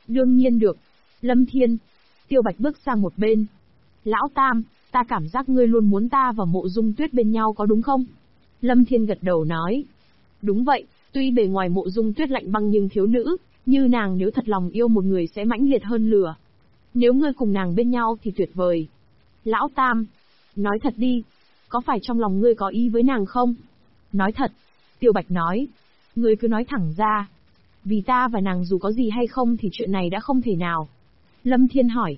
Đương nhiên được. Lâm Thiên. Tiêu Bạch bước sang một bên. Lão Tam, ta cảm giác ngươi luôn muốn ta và Mộ Dung Tuyết bên nhau có đúng không? Lâm Thiên gật đầu nói. Đúng vậy, tuy bề ngoài Mộ Dung Tuyết lạnh băng nhưng thiếu nữ, như nàng nếu thật lòng yêu một người sẽ mãnh liệt hơn lửa. Nếu ngươi cùng nàng bên nhau thì tuyệt vời. Lão Tam, nói thật đi, có phải trong lòng ngươi có ý với nàng không? Nói thật, Tiêu Bạch nói. Ngươi cứ nói thẳng ra. Vì ta và nàng dù có gì hay không thì chuyện này đã không thể nào. Lâm Thiên hỏi.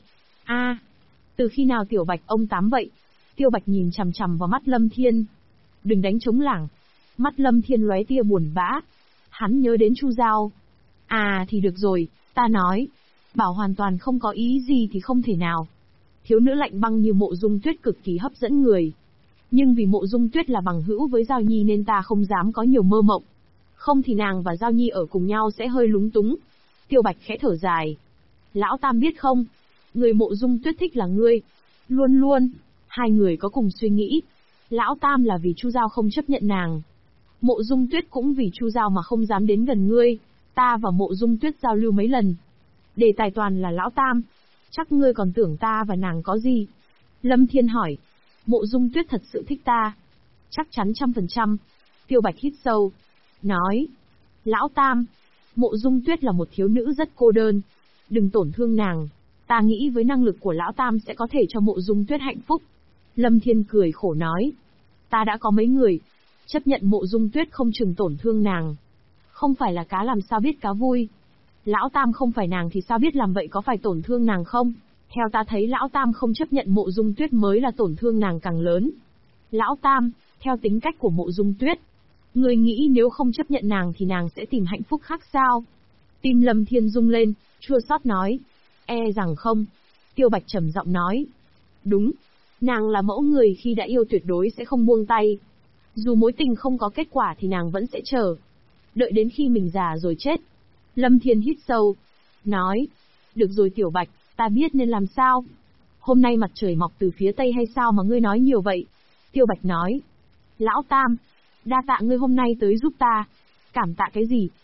Từ khi nào Tiểu Bạch ông tám vậy? Tiêu Bạch nhìn chằm chằm vào mắt Lâm Thiên. Đừng đánh trống lảng. Mắt Lâm Thiên lóe tia buồn bã. Hắn nhớ đến Chu Giao. Thì được rồi, ta nói. Bảo hoàn toàn không có ý gì thì không thể nào. Thiếu nữ lạnh băng như Mộ Dung Tuyết cực kỳ hấp dẫn người. Nhưng vì Mộ Dung Tuyết là bằng hữu với Giao Nhi nên ta không dám có nhiều mơ mộng. Không thì nàng và Giao Nhi ở cùng nhau sẽ hơi lúng túng. Tiêu Bạch khẽ thở dài. Lão Tam biết không? Người Mộ Dung Tuyết thích là ngươi. Luôn luôn. Hai người có cùng suy nghĩ. Lão Tam là vì Chu Giao không chấp nhận nàng. Mộ Dung Tuyết cũng vì Chu Giao mà không dám đến gần ngươi. Ta và Mộ Dung Tuyết giao lưu mấy lần. Đề tài toàn là Lão Tam. Chắc ngươi còn tưởng ta và nàng có gì? Lâm Thiên hỏi. Mộ Dung Tuyết thật sự thích ta. Chắc chắn 100%. Tiêu Bạch hít sâu. Nói. Lão Tam. Mộ Dung Tuyết là một thiếu nữ rất cô đơn. Đừng tổn thương nàng. Ta nghĩ với năng lực của Lão Tam sẽ có thể cho Mộ Dung Tuyết hạnh phúc. Lâm Thiên cười khổ nói. Ta đã có mấy người. Chấp nhận Mộ Dung Tuyết không chừng tổn thương nàng. Không phải là cá làm sao biết cá vui. Lão Tam không phải nàng thì sao biết làm vậy có phải tổn thương nàng không? Theo ta thấy Lão Tam không chấp nhận Mộ Dung Tuyết mới là tổn thương nàng càng lớn. Lão Tam, theo tính cách của Mộ Dung Tuyết, người nghĩ nếu không chấp nhận nàng thì nàng sẽ tìm hạnh phúc khác sao? Tim Lâm Thiên rung lên, chua xót nói. E rằng không. Tiêu Bạch trầm giọng nói. Đúng. Nàng là mẫu người khi đã yêu tuyệt đối sẽ không buông tay. Dù mối tình không có kết quả thì nàng vẫn sẽ chờ. Đợi đến khi mình già rồi chết. Lâm Thiên hít sâu. Nói. Được rồi Tiểu Bạch, ta biết nên làm sao. Hôm nay mặt trời mọc từ phía tây hay sao mà ngươi nói nhiều vậy? Tiêu Bạch nói. Lão Tam, đa tạ ngươi hôm nay tới giúp ta. Cảm tạ cái gì?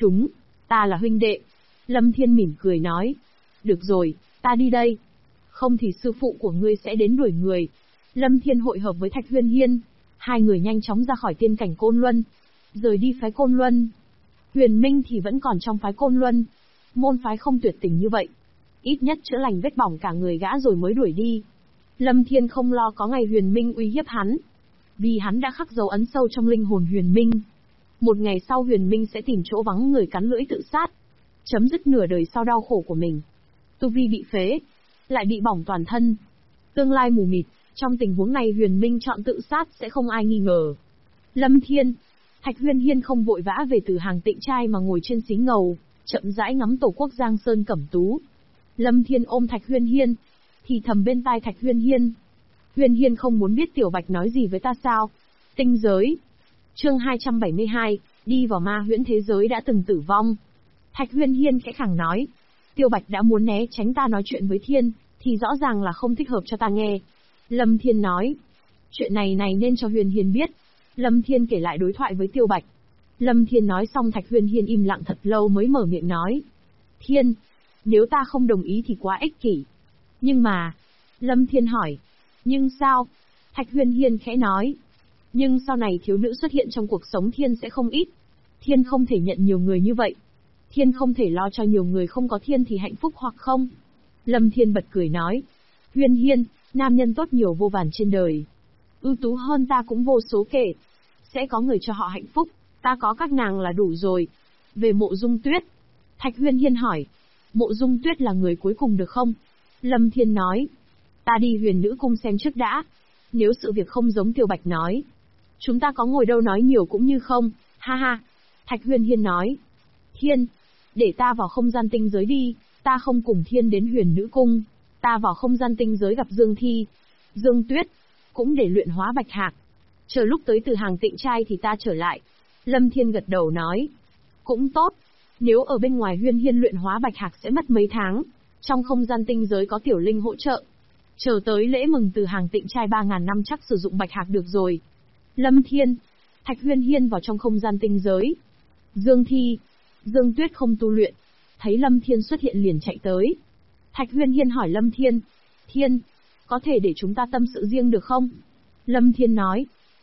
Ta là huynh đệ. Lâm Thiên mỉm cười nói. Được rồi, ta đi đây. Không thì sư phụ của ngươi sẽ đến đuổi người. Lâm Thiên hội hợp với Thạch Huyên Hiên. Hai người nhanh chóng ra khỏi tiên cảnh Côn Luân. Rời đi phái Côn Luân. Huyền Minh thì vẫn còn trong phái Côn Luân. Môn phái không tuyệt tình như vậy. Ít nhất chữa lành vết bỏng cả người gã rồi mới đuổi đi. Lâm Thiên không lo có ngày Huyền Minh uy hiếp hắn. Vì hắn đã khắc dấu ấn sâu trong linh hồn Huyền Minh. Một ngày sau Huyền Minh sẽ tìm chỗ vắng người cắn lưỡi tự sát. Chấm dứt nửa đời sau đau khổ của mình. Tu vi bị phế. Lại bị bỏng toàn thân. Tương lai mù mịt. Trong tình huống này Huyền Minh chọn tự sát sẽ không ai nghi ngờ. Lâm Thiên. Thạch Huyên Hiên không vội vã về từ hàng Tịnh Trai mà ngồi trên xí ngầu, chậm rãi ngắm tổ quốc Giang Sơn Cẩm Tú. Lâm Thiên ôm Thạch Huyên Hiên, thì thầm bên tai Thạch Huyên Hiên. Huyên Hiên không muốn biết Tiểu Bạch nói gì với ta sao? Tinh giới. Chương 272, đi vào ma huyễn thế giới đã từng tử vong. Thạch Huyên Hiên khẽ khàng nói. Tiêu Bạch đã muốn né tránh ta nói chuyện với Thiên, thì rõ ràng là không thích hợp cho ta nghe. Lâm Thiên nói. Chuyện này nên cho Huyên Hiên biết. Lâm Thiên kể lại đối thoại với Tiêu Bạch. Lâm Thiên nói xong Thạch Huyên Hiên im lặng thật lâu mới mở miệng nói. Thiên, nếu ta không đồng ý thì quá ích kỷ. Nhưng mà... Lâm Thiên hỏi. Nhưng sao? Thạch Huyên Hiên khẽ nói. Nhưng sau này thiếu nữ xuất hiện trong cuộc sống Thiên sẽ không ít. Thiên không thể nhận nhiều người như vậy. Thiên không thể lo cho nhiều người không có Thiên thì hạnh phúc hoặc không. Lâm Thiên bật cười nói. Huyên Hiên, nam nhân tốt nhiều vô vàn trên đời. Ưu tú hơn ta cũng vô số kể. Sẽ có người cho họ hạnh phúc. Ta có các nàng là đủ rồi. Về Mộ Dung Tuyết. Thạch Huyên Hiên hỏi. Mộ Dung Tuyết là người cuối cùng được không? Lâm Thiên nói. Ta đi Huyền Nữ Cung xem trước đã. Nếu sự việc không giống Tiêu Bạch nói. Chúng ta có ngồi đâu nói nhiều cũng như không. Ha ha. Thạch Huyên Hiên nói. Thiên. Để ta vào không gian tinh giới đi. Ta không cùng Thiên đến Huyền Nữ Cung. Ta vào không gian tinh giới gặp Dương Thi. Dương Tuyết. Cũng để luyện hóa Bạch Hạc. Chờ lúc tới từ hàng Tịnh Trai thì ta trở lại. Lâm Thiên gật đầu nói. Cũng tốt. Nếu ở bên ngoài Huyên Hiên luyện hóa Bạch Hạc sẽ mất mấy tháng. Trong không gian tinh giới có Tiểu Linh hỗ trợ. Chờ tới lễ mừng từ hàng Tịnh Trai 3.000 năm chắc sử dụng Bạch Hạc được rồi. Lâm Thiên. Thạch Huyên Hiên vào trong không gian tinh giới. Dương Thi. Dương Tuyết không tu luyện. thấy Lâm Thiên xuất hiện liền chạy tới. Thạch Huyên Hiên hỏi Lâm Thiên, Thiên, có thể để chúng ta tâm sự riêng được không? Lâm Thiên nói,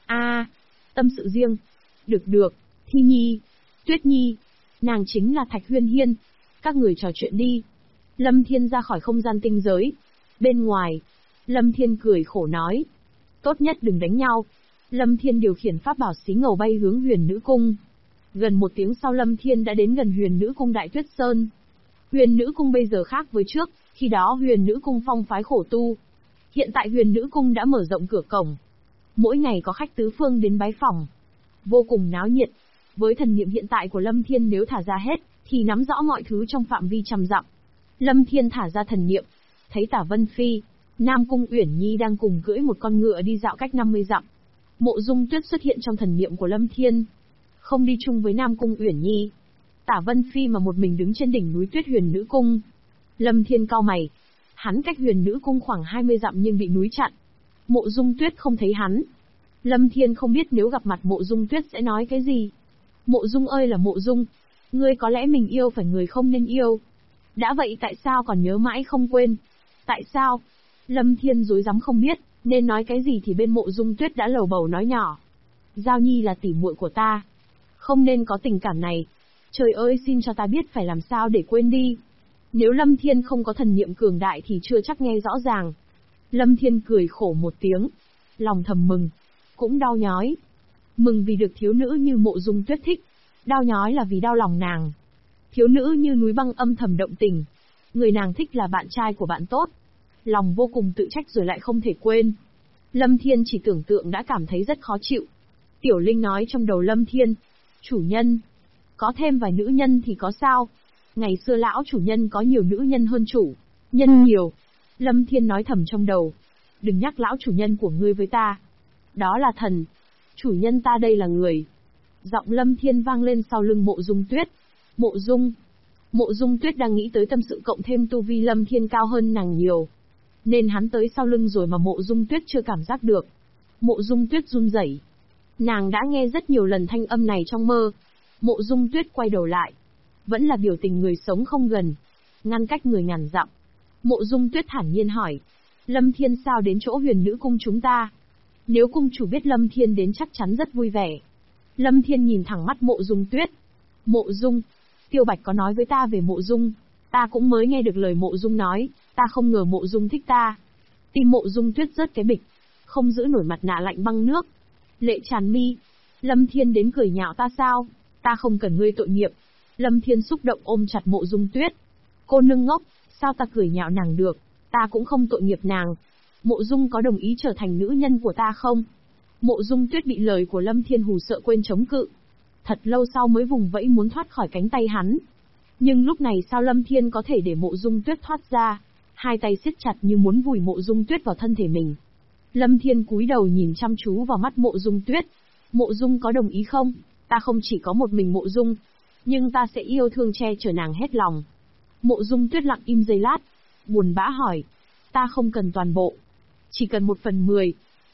tâm sự riêng. Được, Thi Nhi, Tuyết Nhi, nàng chính là Thạch Huyên Hiên, các người trò chuyện đi. Lâm Thiên ra khỏi không gian tinh giới. Bên ngoài, Lâm Thiên cười khổ nói, tốt nhất đừng đánh nhau. Lâm Thiên điều khiển pháp bảo xí ngầu bay hướng Huyền Nữ Cung. Gần 1 tiếng sau Lâm Thiên đã đến gần Huyền Nữ Cung Đại Tuyết Sơn. Huyền Nữ Cung bây giờ khác với trước, khi đó Huyền Nữ Cung phong phái khổ tu. Hiện tại Huyền Nữ Cung đã mở rộng cửa cổng. Mỗi ngày có khách tứ phương đến bái phỏng. Vô cùng náo nhiệt. Với thần niệm hiện tại của Lâm Thiên nếu thả ra hết, thì nắm rõ mọi thứ trong phạm vi trăm dặm. Lâm Thiên thả ra thần niệm, thấy Tả Vân Phi, Nam Cung Uyển Nhi đang cùng cưỡi một con ngựa đi dạo cách 50 dặm. Mộ Dung Tuyết xuất hiện trong thần niệm của Lâm Thiên, không đi chung với Nam Cung Uyển Nhi. Tả Vân Phi mà một mình đứng trên đỉnh núi Tuyết Huyền Nữ Cung. Lâm Thiên cau mày, hắn cách Huyền Nữ Cung khoảng 20 dặm nhưng bị núi chặn. Mộ Dung Tuyết không thấy hắn. Lâm Thiên không biết nếu gặp mặt Mộ Dung Tuyết sẽ nói cái gì. Mộ Dung ơi là Mộ Dung, ngươi có lẽ mình yêu phải người không nên yêu. Đã vậy tại sao còn nhớ mãi không quên? Tại sao? Lâm Thiên rối rắm không biết, nên nói cái gì thì bên Mộ Dung Tuyết đã lầu bầu nói nhỏ. Giao Nhi là tỷ muội của ta. Không nên có tình cảm này. Trời ơi xin cho ta biết phải làm sao để quên đi. Nếu Lâm Thiên không có thần niệm cường đại thì chưa chắc nghe rõ ràng. Lâm Thiên cười khổ một tiếng. Lòng thầm mừng. Cũng đau nhói. Mừng vì được thiếu nữ như Mộ Dung Tuyết thích. Đau nhói là vì đau lòng nàng. Thiếu nữ như núi băng âm thầm động tình. Người nàng thích là bạn trai của bạn tốt. Lòng vô cùng tự trách rồi lại không thể quên. Lâm Thiên chỉ tưởng tượng đã cảm thấy rất khó chịu. Tiểu Linh nói trong đầu Lâm Thiên. Chủ nhân. Có thêm vài nữ nhân thì có sao? Ngày xưa lão chủ nhân có nhiều nữ nhân hơn chủ. Nhân nhiều. Lâm Thiên nói thầm trong đầu. Đừng nhắc lão chủ nhân của ngươi với ta. Đó là thần. Chủ nhân ta đây là người. Giọng Lâm Thiên vang lên sau lưng Mộ Dung Tuyết. Mộ Dung. Mộ Dung Tuyết đang nghĩ tới tâm sự cộng thêm tu vi Lâm Thiên cao hơn nàng nhiều. Nên hắn tới sau lưng rồi mà Mộ Dung Tuyết chưa cảm giác được. Mộ Dung Tuyết run rẩy. Nàng đã nghe rất nhiều lần thanh âm này trong mơ. Mộ Dung Tuyết quay đầu lại. Vẫn là biểu tình người sống không gần. Ngăn cách người ngàn dặm. Mộ Dung Tuyết thản nhiên hỏi. Lâm Thiên sao đến chỗ Huyền Nữ Cung chúng ta? Nếu cung chủ biết Lâm Thiên đến chắc chắn rất vui vẻ. Lâm Thiên nhìn thẳng mắt Mộ Dung Tuyết. Mộ Dung, Tiêu Bạch có nói với ta về Mộ Dung. Ta cũng mới nghe được lời Mộ Dung nói, ta không ngờ Mộ Dung thích ta. Tim Mộ Dung Tuyết rớt cái bịch. Không giữ nổi mặt nạ lạnh băng nước. Lệ tràn mi. Lâm Thiên đến cười nhạo ta sao? Ta không cần ngươi tội nghiệp. Lâm Thiên xúc động ôm chặt Mộ Dung Tuyết. Cô nương ngốc, sao ta cười nhạo nàng được? Ta cũng không tội nghiệp nàng. Mộ Dung có đồng ý trở thành nữ nhân của ta không? Mộ Dung Tuyết bị lời của Lâm Thiên hù sợ quên chống cự. Thật lâu sau mới vùng vẫy muốn thoát khỏi cánh tay hắn. Nhưng lúc này sao Lâm Thiên có thể để Mộ Dung Tuyết thoát ra? Hai tay siết chặt như muốn vùi Mộ Dung Tuyết vào thân thể mình. Lâm Thiên cúi đầu nhìn chăm chú vào mắt Mộ Dung Tuyết. Mộ Dung có đồng ý không? Ta không chỉ có một mình Mộ Dung, nhưng ta sẽ yêu thương che chở nàng hết lòng. Mộ Dung Tuyết lặng im giây lát, buồn bã hỏi. Ta không cần toàn bộ. Chỉ cần 1/10,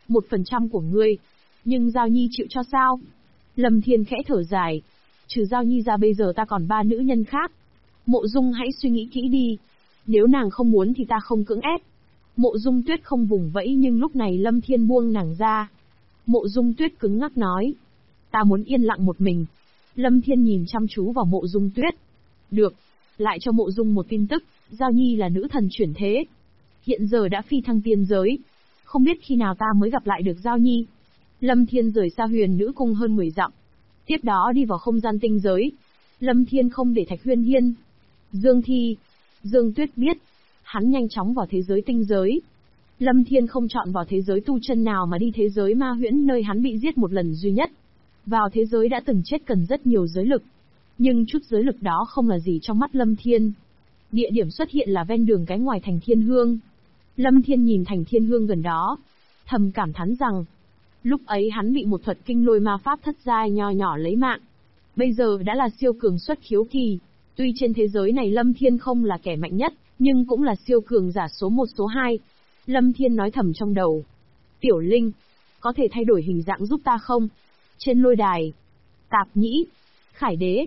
1% của ngươi. Nhưng Giao Nhi chịu cho sao? Lâm Thiên khẽ thở dài. Trừ Giao Nhi ra bây giờ ta còn 3 nữ nhân khác. Mộ Dung hãy suy nghĩ kỹ đi. Nếu nàng không muốn thì ta không cưỡng ép. Mộ Dung Tuyết không vùng vẫy nhưng lúc này Lâm Thiên buông nàng ra. Mộ Dung Tuyết cứng ngắc nói. Ta muốn yên lặng một mình. Lâm Thiên nhìn chăm chú vào Mộ Dung Tuyết. Được. Lại cho Mộ Dung một tin tức, Giao Nhi là nữ thần chuyển thế. Hiện giờ đã phi thăng tiên giới. Không biết khi nào ta mới gặp lại được Giao Nhi. Lâm Thiên rời xa Huyền Nữ Cung hơn 10 dặm. Tiếp đó đi vào không gian tinh giới. Lâm Thiên không để Thạch Huyên Hiên, Dương Thi, Dương Tuyết biết. Hắn nhanh chóng vào thế giới tinh giới. Lâm Thiên không chọn vào thế giới tu chân nào mà đi thế giới ma huyễn nơi hắn bị giết một lần duy nhất. Vào thế giới đã từng chết cần rất nhiều giới lực. Nhưng chút giới lực đó không là gì trong mắt Lâm Thiên. Địa điểm xuất hiện là ven đường cái ngoài thành Thiên Hương. Lâm Thiên nhìn thành Thiên Hương gần đó. Thầm cảm thán rằng, lúc ấy hắn bị một thuật kinh lôi ma pháp thất giai nho nhỏ lấy mạng. Bây giờ đã là siêu cường xuất khiếu kỳ. Tuy trên thế giới này Lâm Thiên không là kẻ mạnh nhất, nhưng cũng là siêu cường giả số 1 số 2. Lâm Thiên nói thầm trong đầu. Tiểu Linh, có thể thay đổi hình dạng giúp ta không? Trên lôi đài, Tạp Nhĩ, Khải Đế,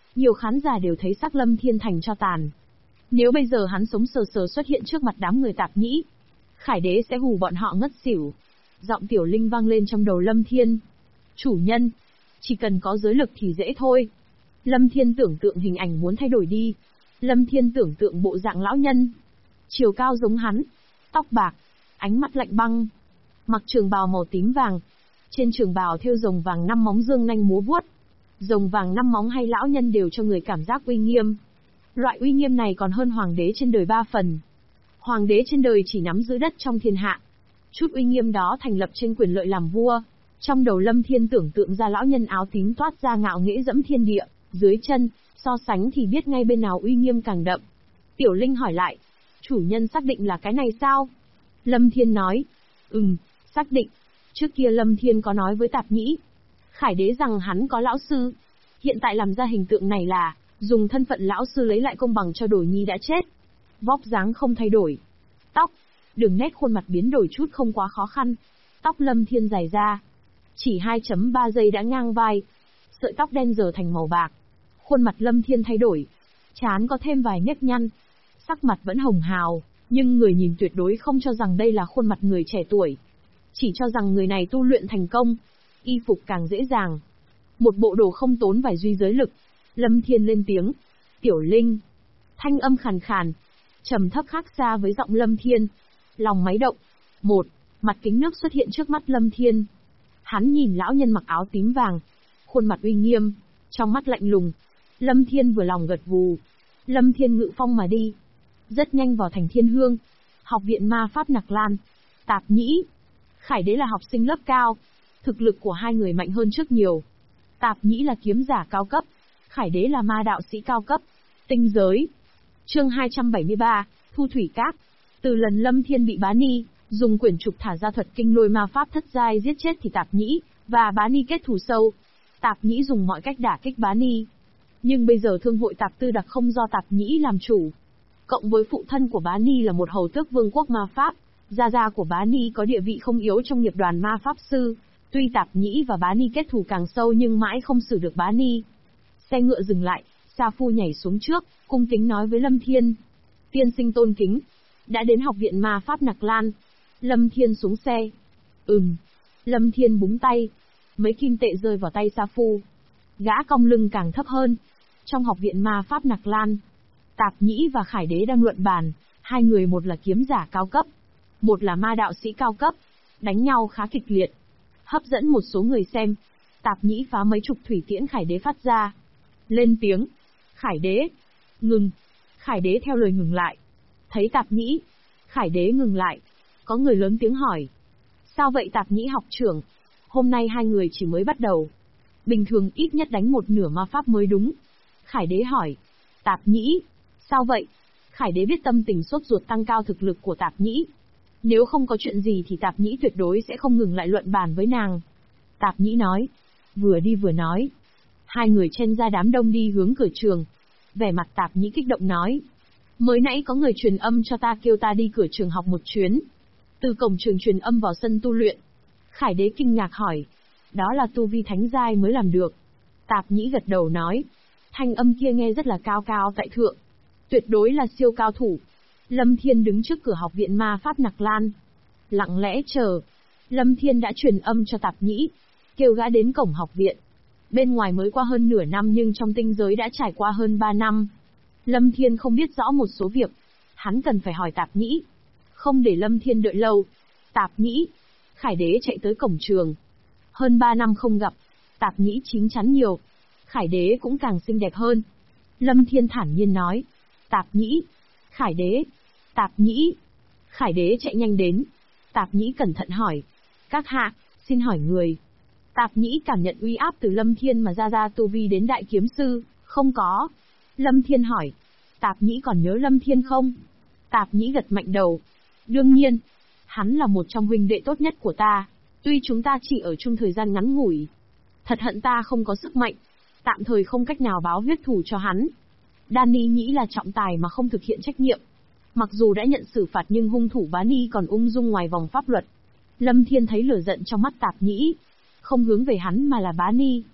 Nhiều khán giả đều thấy xác Lâm Thiên thành cho tàn. Nếu bây giờ hắn sống sờ sờ xuất hiện trước mặt đám người Tạp Nhĩ, Khải Đế sẽ hù bọn họ ngất xỉu. Giọng Tiểu Linh vang lên trong đầu Lâm Thiên. Chủ nhân, chỉ cần có giới lực thì dễ thôi. Lâm Thiên tưởng tượng hình ảnh muốn thay đổi đi. Lâm Thiên tưởng tượng bộ dạng lão nhân. Chiều cao giống hắn, tóc bạc, ánh mắt lạnh băng. Mặc trường bào màu tím vàng. Trên trường bào thêu rồng vàng 5 móng dương nanh múa vuốt. Rồng vàng 5 móng hay lão nhân đều cho người cảm giác uy nghiêm. Loại uy nghiêm này còn hơn hoàng đế trên đời 3 phần. Hoàng đế trên đời chỉ nắm giữ đất trong thiên hạ. Chút uy nghiêm đó thành lập tranh quyền lợi làm vua. Trong đầu Lâm Thiên tưởng tượng ra lão nhân áo tím toát ra ngạo nghễ dẫm thiên địa, dưới chân, so sánh thì biết ngay bên nào uy nghiêm càng đậm. Tiểu Linh hỏi lại, chủ nhân xác định là cái này sao? Lâm Thiên nói, xác định. Trước kia Lâm Thiên có nói với Tạp Nhĩ, Khải Đế rằng hắn có lão sư. Hiện tại làm ra hình tượng này là, dùng thân phận lão sư lấy lại công bằng cho Đồ Nhi đã chết. Vóc dáng không thay đổi. Tóc, đường nét khuôn mặt biến đổi chút không quá khó khăn. Tóc Lâm Thiên dài ra. Chỉ 2.3 giây đã ngang vai. Sợi tóc đen giờ thành màu bạc. Khuôn mặt Lâm Thiên thay đổi. Trán có thêm vài nếp nhăn. Sắc mặt vẫn hồng hào, nhưng người nhìn tuyệt đối không cho rằng đây là khuôn mặt người trẻ tuổi. Chỉ cho rằng người này tu luyện thành công. Y phục càng dễ dàng. Một bộ đồ không tốn vài duy giới lực. Lâm Thiên lên tiếng. Tiểu Linh. Thanh âm khàn khàn, trầm thấp khác xa với giọng Lâm Thiên. Lòng máy động. Mặt kính nước xuất hiện trước mắt Lâm Thiên. Hắn nhìn lão nhân mặc áo tím vàng. Khuôn mặt uy nghiêm, trong mắt lạnh lùng. Lâm Thiên vừa lòng gật gù. Lâm Thiên ngự phong mà đi. Rất nhanh vào thành Thiên Hương. Học viện ma pháp Nặc Lan. Tạp Nhĩ, Khải Đế là học sinh lớp cao. Thực lực của hai người mạnh hơn trước nhiều. Tạp Nhĩ là kiếm giả cao cấp. Khải Đế là ma đạo sĩ cao cấp. Tinh giới. Chương 273, Thu Thủy Các. Từ lần Lâm Thiên bị Bá Ni dùng quyển trục thả ra thuật kinh lôi ma pháp thất giai giết chết thì Tạp Nhĩ và Bá Ni kết thù sâu. Tạp Nhĩ dùng mọi cách đả kích Bá Ni. Nhưng bây giờ thương hội Tạp Tư Đặc không do Tạp Nhĩ làm chủ. Cộng với phụ thân của Bá Ni là một hầu tước vương quốc ma pháp, gia gia của Bá Ni có địa vị không yếu trong nghiệp đoàn ma pháp sư. Tuy Tạp Nhĩ và Bá Ni kết thù càng sâu nhưng mãi không xử được Bá Ni. Xe ngựa dừng lại, Sa Phu nhảy xuống trước, cung kính nói với Lâm Thiên. Tiên sinh tôn kính. Đã đến học viện ma pháp Nặc Lan. Lâm Thiên xuống xe. Lâm Thiên búng tay. Mấy kim tệ rơi vào tay Sa Phu. Gã cong lưng càng thấp hơn. Trong học viện ma pháp Nặc Lan, Tạp Nhĩ và Khải Đế đang luận bàn. Hai người một là kiếm giả cao cấp, một là ma đạo sĩ cao cấp. Đánh nhau khá kịch liệt, hấp dẫn một số người xem. Tạp Nhĩ phá mấy chục thủy tiễn Khải Đế phát ra. Lên tiếng. Khải Đế. Ngừng. Khải Đế theo lời ngừng lại. Thấy Tạp Nhĩ, Khải Đế ngừng lại. Có người lớn tiếng hỏi. Sao vậy Tạp Nhĩ học trưởng? Hôm nay hai người chỉ mới bắt đầu. Bình thường ít nhất đánh một nửa ma pháp mới đúng. Khải Đế hỏi. Tạp Nhĩ. Sao vậy? Khải Đế biết tâm tình sốt ruột tăng cao thực lực của Tạp Nhĩ. Nếu không có chuyện gì thì Tạp Nhĩ tuyệt đối sẽ không ngừng lại luận bàn với nàng. Tạp Nhĩ nói. Vừa đi vừa nói. Hai người chen ra đám đông đi hướng cửa trường. Vẻ mặt Tạp Nhĩ kích động nói. Mới nãy có người truyền âm cho ta kêu ta đi cửa trường học một chuyến. Từ cổng trường truyền âm vào sân tu luyện. Khải Đế kinh ngạc hỏi. Đó là tu vi thánh giai mới làm được. Tạp Nhĩ gật đầu nói. Thanh âm kia nghe rất là cao cao tại thượng. Tuyệt đối là siêu cao thủ. Lâm Thiên đứng trước cửa học viện ma pháp Nặc Lan. Lặng lẽ chờ. Lâm Thiên đã truyền âm cho Tạp Nhĩ, kêu gã đến cổng học viện. Bên ngoài mới qua hơn nửa năm nhưng trong tinh giới đã trải qua hơn 3 năm. Lâm Thiên không biết rõ một số việc. Hắn cần phải hỏi Tạp Nhĩ. Không để Lâm Thiên đợi lâu. Tạp Nhĩ. Khải Đế chạy tới cổng trường. Hơn 3 năm không gặp. Tạp Nhĩ chín chắn nhiều. Khải Đế cũng càng xinh đẹp hơn. Lâm Thiên thản nhiên nói. Tạp Nhĩ. Khải Đế. Tạp Nhĩ. Khải Đế chạy nhanh đến. Tạp Nhĩ cẩn thận hỏi. Các hạ, xin hỏi người. Tạp Nhĩ cảm nhận uy áp từ Lâm Thiên mà ra tu vi đến đại kiếm sư. Không có. Lâm Thiên hỏi. Tạp Nhĩ còn nhớ Lâm Thiên không? Tạp Nhĩ gật mạnh đầu. Đương nhiên. Hắn là một trong huynh đệ tốt nhất của ta. Tuy chúng ta chỉ ở chung thời gian ngắn ngủi. Thật hận ta không có sức mạnh. Tạm thời không cách nào báo huyết thủ cho hắn. Danny Nhĩ là trọng tài mà không thực hiện trách nhiệm. Mặc dù đã nhận xử phạt nhưng hung thủ Bá Ni còn ung dung ngoài vòng pháp luật. Lâm Thiên thấy lửa giận trong mắt Tạp Nhĩ. Không hướng về hắn mà là Bá Ni.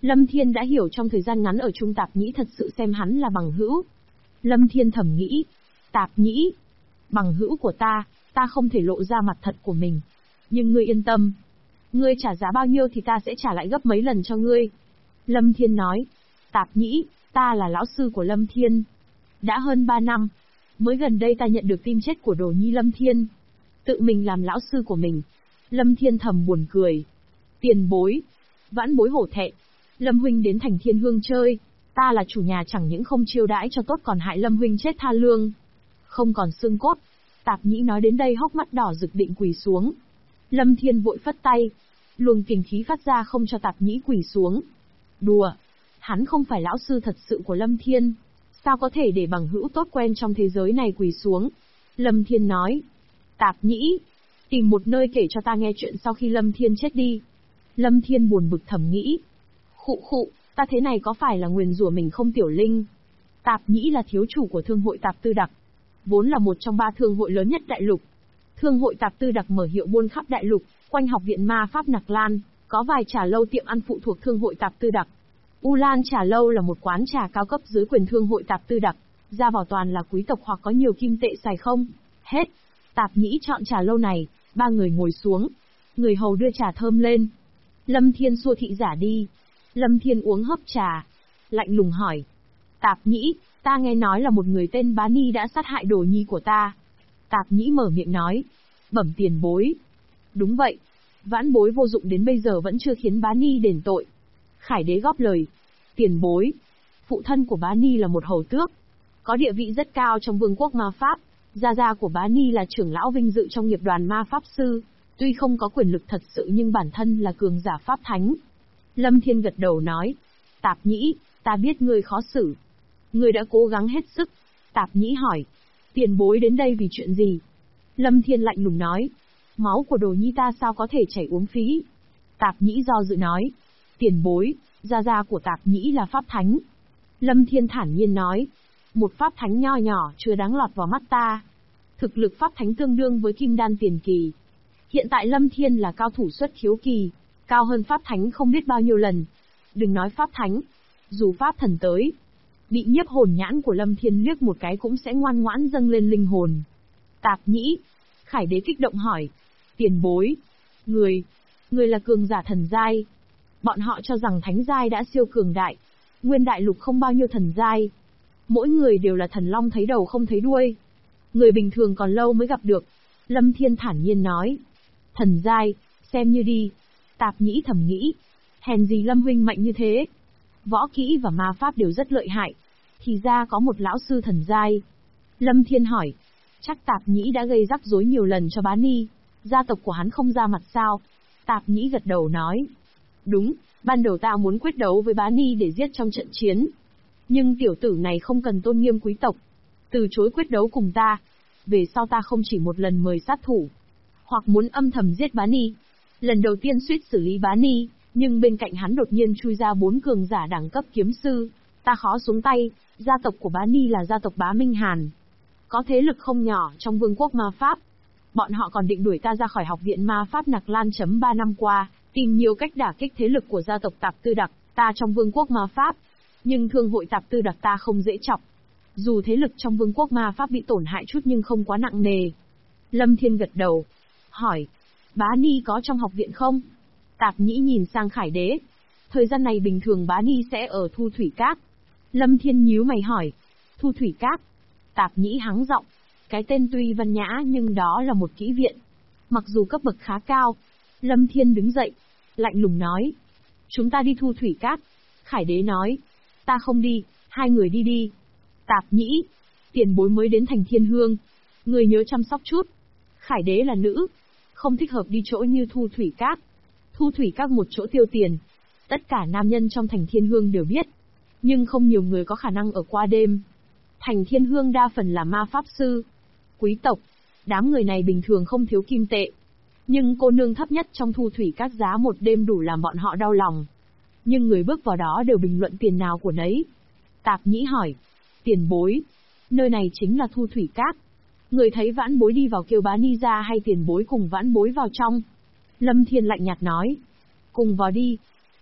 Lâm Thiên đã hiểu trong thời gian ngắn ở chung Tạp Nhĩ thật sự xem hắn là bằng hữu. Lâm Thiên thầm nghĩ, Tạp Nhĩ, bằng hữu của ta không thể lộ ra mặt thật của mình. Nhưng ngươi yên tâm, ngươi trả giá bao nhiêu thì ta sẽ trả lại gấp mấy lần cho ngươi. Lâm Thiên nói, Tạp Nhĩ, ta là lão sư của Lâm Thiên. Đã hơn 3 năm, mới gần đây ta nhận được tin chết của đồ nhi Lâm Thiên. Tự mình làm lão sư của mình. Lâm Thiên thầm buồn cười. Tiền bối, vãn bối hổ thẹn. Lâm huynh đến thành Thiên Hương chơi, ta là chủ nhà chẳng những không chiêu đãi cho tốt còn hại Lâm huynh chết tha lương. Không còn xương cốt. Tạp Nhĩ nói đến đây hốc mắt đỏ rực định quỳ xuống. Lâm Thiên vội phất tay. Luồng kình khí phát ra không cho Tạp Nhĩ quỳ xuống. Đùa, hắn không phải lão sư thật sự của Lâm Thiên. Sao có thể để bằng hữu tốt quen trong thế giới này quỳ xuống? Lâm Thiên nói. Tạp Nhĩ, tìm một nơi kể cho ta nghe chuyện sau khi Lâm Thiên chết đi. Lâm Thiên buồn bực thầm nghĩ. Khụ, ta thế này có phải là nguyền rủa mình không Tiểu Linh? Tạp Nhĩ là thiếu chủ của thương hội Tạp Tư Đặc, vốn là một trong 3 thương hội lớn nhất đại lục. Thương hội Tạp Tư Đặc mở hiệu buôn khắp đại lục, quanh học viện ma pháp Nặc Lan, có vài trà lâu tiệm ăn phụ thuộc thương hội Tạp Tư Đặc. U Lan Trà Lâu là một quán trà cao cấp dưới quyền thương hội Tạp Tư Đặc, ra vào toàn là quý tộc hoặc có nhiều kim tệ xài không. Hết. Tạp Nhĩ chọn trà lâu này, 3 người ngồi xuống. Người hầu đưa trà thơm lên. Lâm Thiên xua thị giả đi. Lâm Thiên uống hớp trà, lạnh lùng hỏi. Tạp Nhĩ, ta nghe nói là một người tên Bá Ni đã sát hại đồ nhi của ta. Tạp Nhĩ mở miệng nói. Bẩm tiền bối. Đúng vậy. Vãn bối vô dụng đến bây giờ vẫn chưa khiến Bá Ni đền tội. Khải đế góp lời. Tiền bối. Phụ thân của Bá Ni là một hầu tước, có địa vị rất cao trong vương quốc ma pháp. Gia gia của Bá Ni là trưởng lão vinh dự trong nghiệp đoàn ma pháp sư. Tuy không có quyền lực thật sự nhưng bản thân là cường giả pháp thánh. Lâm Thiên gật đầu nói. Tạp Nhĩ, ta biết ngươi khó xử. Ngươi đã cố gắng hết sức. Tạp Nhĩ hỏi. Tiền bối đến đây vì chuyện gì? Lâm Thiên lạnh lùng nói. Máu của đồ nhi ta sao có thể chảy uống phí? Tạp Nhĩ do dự nói. Tiền bối, gia gia của Tạp Nhĩ là pháp thánh. Lâm Thiên thản nhiên nói. Một pháp thánh nho nhỏ chưa đáng lọt vào mắt ta. Thực lực pháp thánh tương đương với kim đan tiền kỳ. Hiện tại Lâm Thiên là cao thủ xuất khiếu kỳ, cao hơn pháp thánh không biết bao nhiêu lần. Đừng nói pháp thánh, dù pháp thần tới, bị nhiếp hồn nhãn của Lâm Thiên liếc một cái cũng sẽ ngoan ngoãn dâng lên linh hồn. Tạp Nhĩ, Khải đế kích động hỏi. Tiền bối, người là cường giả thần giai. Bọn họ cho rằng thánh giai đã siêu cường đại. Nguyên đại lục không bao nhiêu thần giai. Mỗi người đều là thần long thấy đầu không thấy đuôi. Người bình thường còn lâu mới gặp được. Lâm Thiên thản nhiên nói. Thần giai, xem như đi. Tạp Nhĩ thầm nghĩ. Hèn gì Lâm huynh mạnh như thế. Võ kỹ và ma pháp đều rất lợi hại. Thì ra có một lão sư thần giai. Lâm Thiên hỏi. Chắc Tạp Nhĩ đã gây rắc rối nhiều lần cho Bá Ni. Gia tộc của hắn không ra mặt sao? Tạp Nhĩ gật đầu nói. Đúng, ban đầu ta muốn quyết đấu với Bá Ni để giết trong trận chiến. Nhưng tiểu tử này không cần tôn nghiêm quý tộc, từ chối quyết đấu cùng ta. Về sau ta không chỉ một lần mời sát thủ, hoặc muốn âm thầm giết Bá Ni. Lần đầu tiên suýt xử lý Bá Ni, nhưng bên cạnh hắn đột nhiên chui ra 4 cường giả đẳng cấp kiếm sư. Ta khó xuống tay. Gia tộc của Bá Ni là gia tộc Bá Minh Hàn, có thế lực không nhỏ trong vương quốc ma pháp. Bọn họ còn định đuổi ta ra khỏi học viện ma pháp Nặc Lan. 3 năm qua, tìm nhiều cách đả kích thế lực của gia tộc Tạp Tư Đặc, ta trong vương quốc ma pháp. Nhưng thương hội Tạp Tư Đặc ta không dễ chọc. Dù thế lực trong vương quốc ma pháp bị tổn hại chút nhưng không quá nặng nề. Lâm Thiên gật đầu, hỏi, Bá Ni có trong học viện không? Tạp Nhĩ nhìn sang Khải đế. Thời gian này bình thường Bá Ni sẽ ở Thu Thủy Các. Lâm Thiên nhíu mày hỏi, Thu Thủy Các? Tạp Nhĩ hắng giọng, cái tên tuy văn nhã nhưng đó là một kỹ viện, mặc dù cấp bậc khá cao. Lâm Thiên đứng dậy, lạnh lùng nói, chúng ta đi Thu Thủy Các. Khải đế nói, ta không đi, hai người đi đi. Tạp Nhĩ, tiền bối mới đến thành Thiên Hương, người nhớ chăm sóc chút. Khải đế là nữ, không thích hợp đi chỗ như Thu Thủy Các. Thu Thủy Các một chỗ tiêu tiền, tất cả nam nhân trong thành Thiên Hương đều biết, nhưng không nhiều người có khả năng ở qua đêm. Thành Thiên Hương đa phần là ma pháp sư, quý tộc, đám người này bình thường không thiếu kim tệ. Nhưng cô nương thấp nhất trong Thu Thủy Các giá một đêm đủ làm bọn họ đau lòng. Nhưng người bước vào đó đều bình luận tiền nào của nấy. Tạp Nhĩ hỏi, tiền bối, nơi này chính là Thu Thủy Các. Người thấy vãn bối đi vào kêu Bá Ni ra hay tiền bối cùng vãn bối vào trong? Lâm Thiên lạnh nhạt nói, cùng vào đi.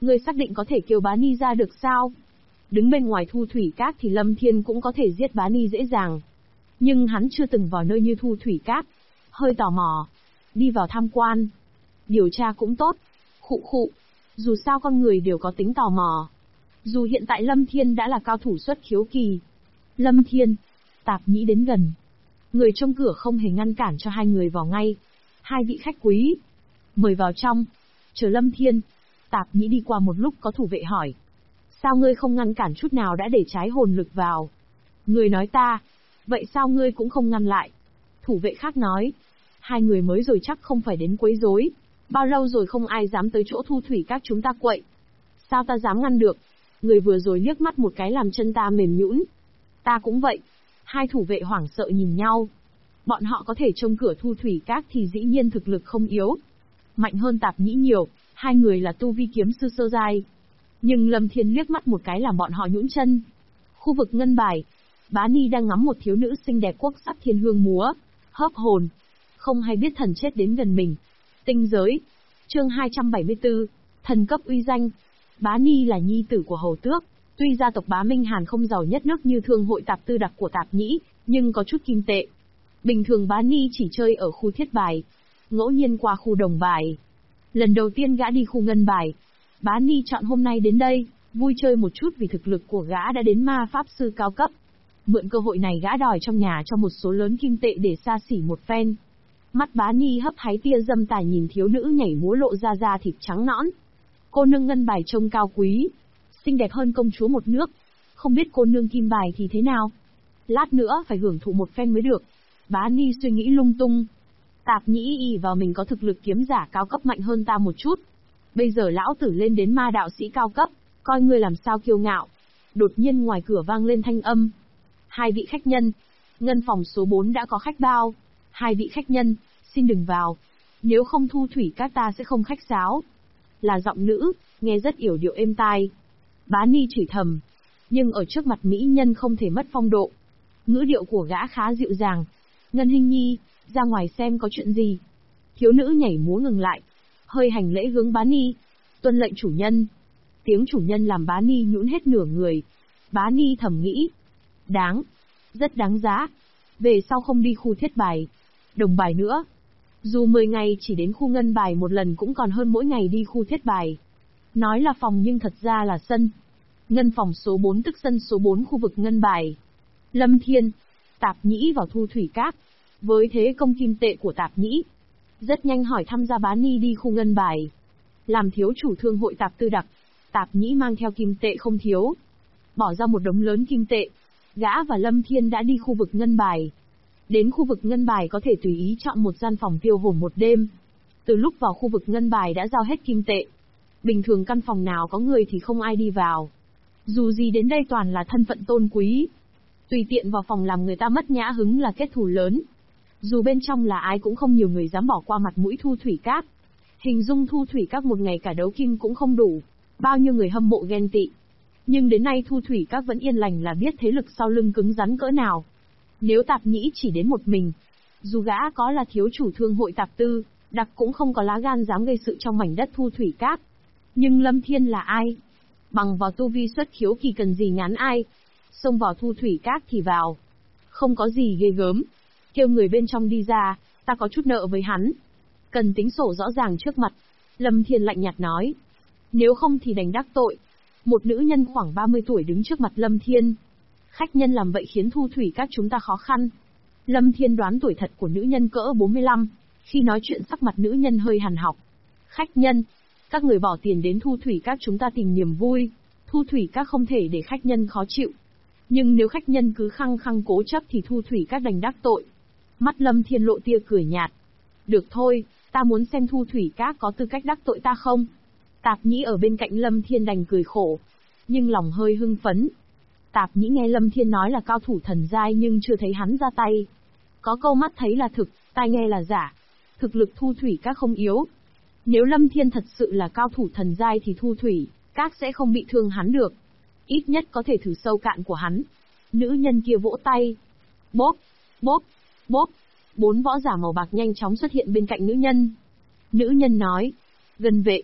Ngươi xác định có thể kêu Bá Ni ra được sao? Đứng bên ngoài Thu Thủy Các thì Lâm Thiên cũng có thể giết Bá Ni dễ dàng. Nhưng hắn chưa từng vào nơi như Thu Thủy Các. Hơi tò mò. Đi vào tham quan. Điều tra cũng tốt. Khụ khụ. Dù sao con người đều có tính tò mò. Dù hiện tại Lâm Thiên đã là cao thủ xuất khiếu kỳ. Lâm Thiên. Tạp Nhĩ đến gần. Người trong cửa không hề ngăn cản cho hai người vào ngay. Hai vị khách quý. Mời vào trong. Chờ Lâm Thiên. Tạp Nhĩ đi qua một lúc có thủ vệ hỏi. Sao ngươi không ngăn cản chút nào đã để trái hồn lực vào? Người nói ta. Vậy sao ngươi cũng không ngăn lại? Thủ vệ khác nói. Hai người mới rồi chắc không phải đến quấy rối. Bao lâu rồi không ai dám tới chỗ Thu Thủy Các chúng ta quậy. Sao ta dám ngăn được? Người vừa rồi liếc mắt một cái làm chân ta mềm nhũn. Ta cũng vậy. Hai thủ vệ hoảng sợ nhìn nhau. Bọn họ có thể trông cửa Thu Thủy Các thì dĩ nhiên thực lực không yếu. Mạnh hơn Tạp Nhĩ nhiều, hai người là tu vi kiếm sư sơ giai. Nhưng Lâm Thiên liếc mắt một cái làm bọn họ nhũn chân. Khu vực ngân bài. Bá Ni đang ngắm một thiếu nữ xinh đẹp quốc sắc thiên hương múa. Hớp hồn. Không hay biết thần chết đến gần mình. Tinh giới. Chương 274. Thần cấp uy danh. Bá Ni là nhi tử của hầu tước. Tuy gia tộc Bá Minh Hàn không giàu nhất nước như thương hội tạp tư đặc của Tạp Nhĩ, nhưng có chút kim tệ. Bình thường Bá Ni chỉ chơi ở khu thiết bài. Ngẫu nhiên qua khu đồng bài. Lần đầu tiên gã đi khu ngân bài. Bá Ni chọn hôm nay đến đây, vui chơi một chút vì thực lực của gã đã đến ma pháp sư cao cấp. Mượn cơ hội này gã đòi trong nhà cho một số lớn kim tệ để xa xỉ một phen. Mắt Bá Ni hấp háy tia dâm tà nhìn thiếu nữ nhảy múa lộ ra da thịt trắng nõn. Cô nương ngân bài trông cao quý, xinh đẹp hơn công chúa một nước. Không biết cô nương kim bài thì thế nào? Lát nữa phải hưởng thụ một phen mới được. Bá Ni suy nghĩ lung tung. Tạp Nhĩ ỷ vào mình có thực lực kiếm giả cao cấp mạnh hơn ta một chút. Bây giờ lão tử lên đến ma đạo sĩ cao cấp, coi ngươi làm sao kiêu ngạo. Đột nhiên ngoài cửa vang lên thanh âm. Hai vị khách nhân. Ngân phòng số 4 đã có khách bao. Hai vị khách nhân, xin đừng vào. Nếu không Thu Thủy Các ta sẽ không khách sáo. Là giọng nữ, nghe rất yểu điệu êm tai. Bá Ni chửi thầm. Nhưng ở trước mặt mỹ nhân không thể mất phong độ. Ngữ điệu của gã khá dịu dàng. Ngân Hinh Nhi, ra ngoài xem có chuyện gì. Thiếu nữ nhảy múa ngừng lại. Hơi hành lễ hướng Bá Ni. Tuân lệnh chủ nhân. Tiếng chủ nhân làm Bá Ni nhũn hết nửa người. Bá Ni thầm nghĩ. Đáng. Rất đáng giá. Về sau không đi khu thiết bài. Đồng bài nữa. Dù 10 ngày chỉ đến khu ngân bài một lần cũng còn hơn mỗi ngày đi khu thiết bài. Nói là phòng nhưng thật ra là sân. Ngân phòng số 4 tức sân số 4 khu vực ngân bài. Lâm Thiên. Tạp Nhĩ vào Thu Thủy Các. Với thế công kim tệ của Tạp Nhĩ. Rất nhanh hỏi thăm ra Bá Ni đi khu ngân bài. Làm thiếu chủ thương hội tạp tư đặc. Tạp Nhĩ mang theo kim tệ không thiếu. Bỏ ra một đống lớn kim tệ. Gã và Lâm Thiên đã đi khu vực ngân bài. Đến khu vực ngân bài có thể tùy ý chọn một gian phòng tiêu hồn một đêm. Từ lúc vào khu vực ngân bài đã giao hết kim tệ. Bình thường căn phòng nào có người thì không ai đi vào. Dù gì đến đây toàn là thân phận tôn quý. Tùy tiện vào phòng làm người ta mất nhã hứng là kết thù lớn. Dù bên trong là ai cũng không nhiều người dám bỏ qua mặt mũi Thu Thủy Các. Hình dung Thu Thủy Các một ngày cả đấu kim cũng không đủ. Bao nhiêu người hâm mộ ghen tị. Nhưng đến nay Thu Thủy Các vẫn yên lành là biết thế lực sau lưng cứng rắn cỡ nào. Nếu Tạp Nhĩ chỉ đến một mình, dù gã có là thiếu chủ thương hội tạp tư, đặc cũng không có lá gan dám gây sự trong mảnh đất Thu Thủy Các. Nhưng Lâm Thiên là ai? Bằng vào tu vi xuất khiếu kỳ cần gì ngán ai? Xông vào Thu Thủy Các thì vào. Không có gì ghê gớm. Kêu người bên trong đi ra, ta có chút nợ với hắn. Cần tính sổ rõ ràng trước mặt. Lâm Thiên lạnh nhạt nói. Nếu không thì đành đắc tội. Một nữ nhân khoảng 30 tuổi đứng trước mặt Lâm Thiên. Khách nhân làm vậy khiến Thu Thủy Các chúng ta khó khăn. Lâm Thiên đoán tuổi thật của nữ nhân cỡ 45. Khi nói chuyện sắc mặt nữ nhân hơi hằn học. Khách nhân, các người bỏ tiền đến Thu Thủy Các chúng ta tìm niềm vui. Thu Thủy Các không thể để khách nhân khó chịu. Nhưng nếu khách nhân cứ khăng khăng cố chấp thì Thu Thủy Các đành đắc tội. Mắt Lâm Thiên lộ tia cười nhạt. Được thôi, ta muốn xem Thu Thủy Các có tư cách đắc tội ta không? Tạp Nhĩ ở bên cạnh Lâm Thiên đành cười khổ. Nhưng lòng hơi hưng phấn. Tạp Nhĩ nghe Lâm Thiên nói là cao thủ thần giai nhưng chưa thấy hắn ra tay. Có câu mắt thấy là thực, tai nghe là giả. Thực lực Thu Thủy Các không yếu. Nếu Lâm Thiên thật sự là cao thủ thần giai thì Thu Thủy Các sẽ không bị thương hắn được. Ít nhất có thể thử sâu cạn của hắn. Nữ nhân kia vỗ tay. Bốp, bốp, bốp. 4 võ giả màu bạc nhanh chóng xuất hiện bên cạnh nữ nhân. Nữ nhân nói. Gần vệ.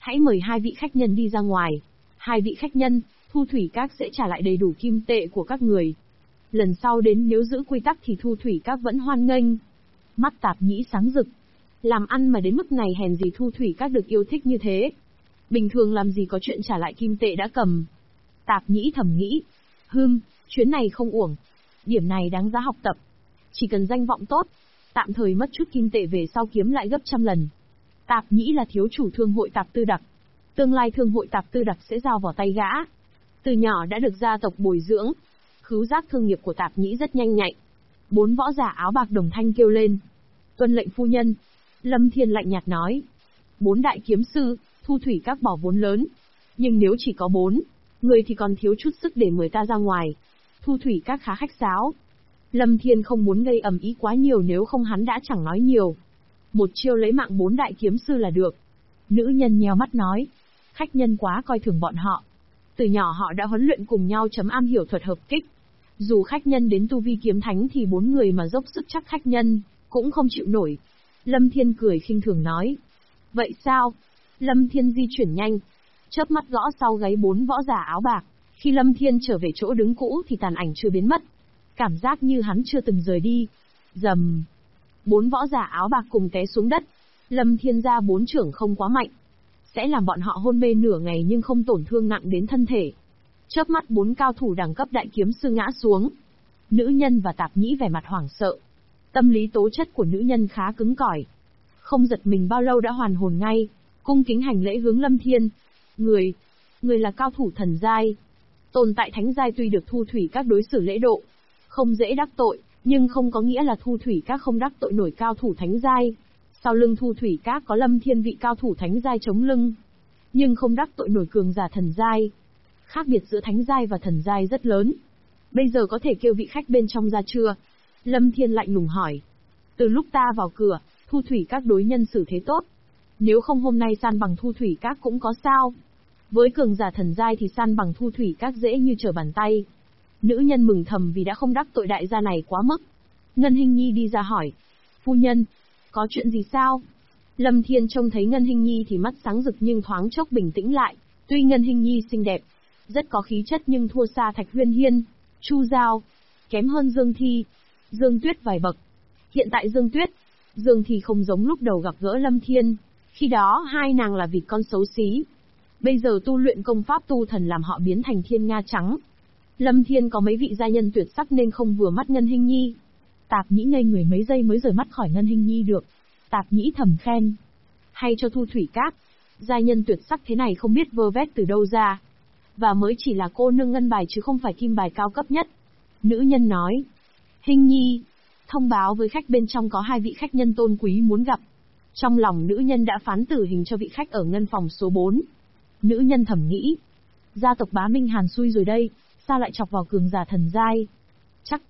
Hãy mời hai vị khách nhân đi ra ngoài. Hai vị khách nhân, Thu Thủy Các sẽ trả lại đầy đủ kim tệ của các người. Lần sau đến nếu giữ quy tắc thì Thu Thủy Các vẫn hoan nghênh. Mắt Tạp Nhĩ sáng rực. Làm ăn mà đến mức này hèn gì Thu Thủy Các được yêu thích như thế. Bình thường làm gì có chuyện trả lại kim tệ đã cầm. Tạp Nhĩ thầm nghĩ. Chuyến này không uổng. Điểm này đáng giá học tập. Chỉ cần danh vọng tốt, tạm thời mất chút kim tệ về sau kiếm lại gấp trăm lần. Tạp Nhĩ là thiếu chủ thương hội Tạp Tư Đặc. Tương lai thương hội Tạp Tư Đặc sẽ giao vào tay gã. Từ nhỏ đã được gia tộc bồi dưỡng. Khứu giác thương nghiệp của Tạp Nhĩ rất nhanh nhạy. 4 võ giả áo bạc đồng thanh kêu lên. Tuân lệnh phu nhân. Lâm Thiên lạnh nhạt nói. 4 đại kiếm sư, Thu Thủy Các bỏ vốn lớn. Nhưng nếu chỉ có 4 người thì còn thiếu chút sức để mời ta ra ngoài. Thu Thủy Các khá khách sáo. Lâm Thiên không muốn gây ầm ĩ quá nhiều, nếu không hắn đã chẳng nói nhiều. Một chiêu lấy mạng 4 đại kiếm sư là được. Nữ nhân nheo mắt nói. Khách nhân quá coi thường bọn họ. Từ nhỏ họ đã huấn luyện cùng nhau am hiểu thuật hợp kích. Dù khách nhân đến tu vi kiếm thánh thì 4 người mà dốc sức chắc khách nhân cũng không chịu nổi. Lâm Thiên cười khinh thường nói. Vậy sao? Lâm Thiên di chuyển nhanh, chớp mắt gõ sau gáy 4 võ giả áo bạc. Khi Lâm Thiên trở về chỗ đứng cũ thì tàn ảnh chưa biến mất. Cảm giác như hắn chưa từng rời đi. Rầm. 4 võ giả áo bạc cùng té xuống đất. Lâm Thiên ra 4 chưởng không quá mạnh, sẽ làm bọn họ hôn mê nửa ngày nhưng không tổn thương nặng đến thân thể. Chớp mắt 4 cao thủ đẳng cấp đại kiếm sư ngã xuống. Nữ nhân và Tạp Nhĩ vẻ mặt hoảng sợ. Tâm lý tố chất của nữ nhân khá cứng cỏi. Không giật mình bao lâu đã hoàn hồn ngay, cung kính hành lễ hướng Lâm Thiên. Người là cao thủ thần giai. Tồn tại thánh giai tuy được Thu Thủy Các đối xử lễ độ, không dễ đắc tội, nhưng không có nghĩa là Thu Thủy Các không đắc tội nổi cao thủ thánh giai. Sau lưng Thu Thủy Các có Lâm Thiên vị cao thủ thánh giai chống lưng, nhưng không đắc tội nổi cường giả thần giai. Khác biệt giữa thánh giai và thần giai rất lớn. Bây giờ có thể kêu vị khách bên trong ra chưa? Lâm Thiên lạnh lùng hỏi. Từ lúc ta vào cửa, Thu Thủy Các đối nhân xử thế tốt. Nếu không hôm nay san bằng Thu Thủy Các cũng có sao. Với cường giả thần giai thì san bằng Thu Thủy Các dễ như trở bàn tay. Nữ nhân mừng thầm vì đã không đắc tội đại gia này quá mức. Ngân Hinh Nhi đi ra hỏi. Phu nhân, có chuyện gì sao? Lâm Thiên trông thấy Ngân Hinh Nhi thì mắt sáng rực nhưng thoáng chốc bình tĩnh lại. Tuy Ngân Hinh Nhi xinh đẹp, rất có khí chất nhưng thua xa Thạch Huyên Hiên, Chu Giao, kém hơn Dương Thi, Dương Tuyết vài bậc. Hiện tại Dương Tuyết, Dương Thi không giống lúc đầu gặp gỡ Lâm Thiên, khi đó hai nàng là vịt con xấu xí. Bây giờ tu luyện công pháp tu thần làm họ biến thành thiên nga trắng. Lâm Thiên có mấy vị gia nhân tuyệt sắc nên không vừa mắt Ngân Hinh Nhi. Tạp Nhĩ ngây người mấy giây mới rời mắt khỏi Ngân Hinh Nhi được. Tạp Nhĩ thầm khen. Hay cho Thu Thủy Các, gia nhân tuyệt sắc thế này không biết vơ vét từ đâu ra. Và mới chỉ là cô nương ngân bài chứ không phải kim bài cao cấp nhất. Nữ nhân nói. Hinh Nhi, thông báo với khách bên trong có 2 vị khách nhân tôn quý muốn gặp. Trong lòng nữ nhân đã phán tử hình cho vị khách ở ngân phòng số 4. Nữ nhân thầm nghĩ. Gia tộc Bá Minh Hàn xui rồi đây, sao lại chọc vào cường giả thần giai? Chắc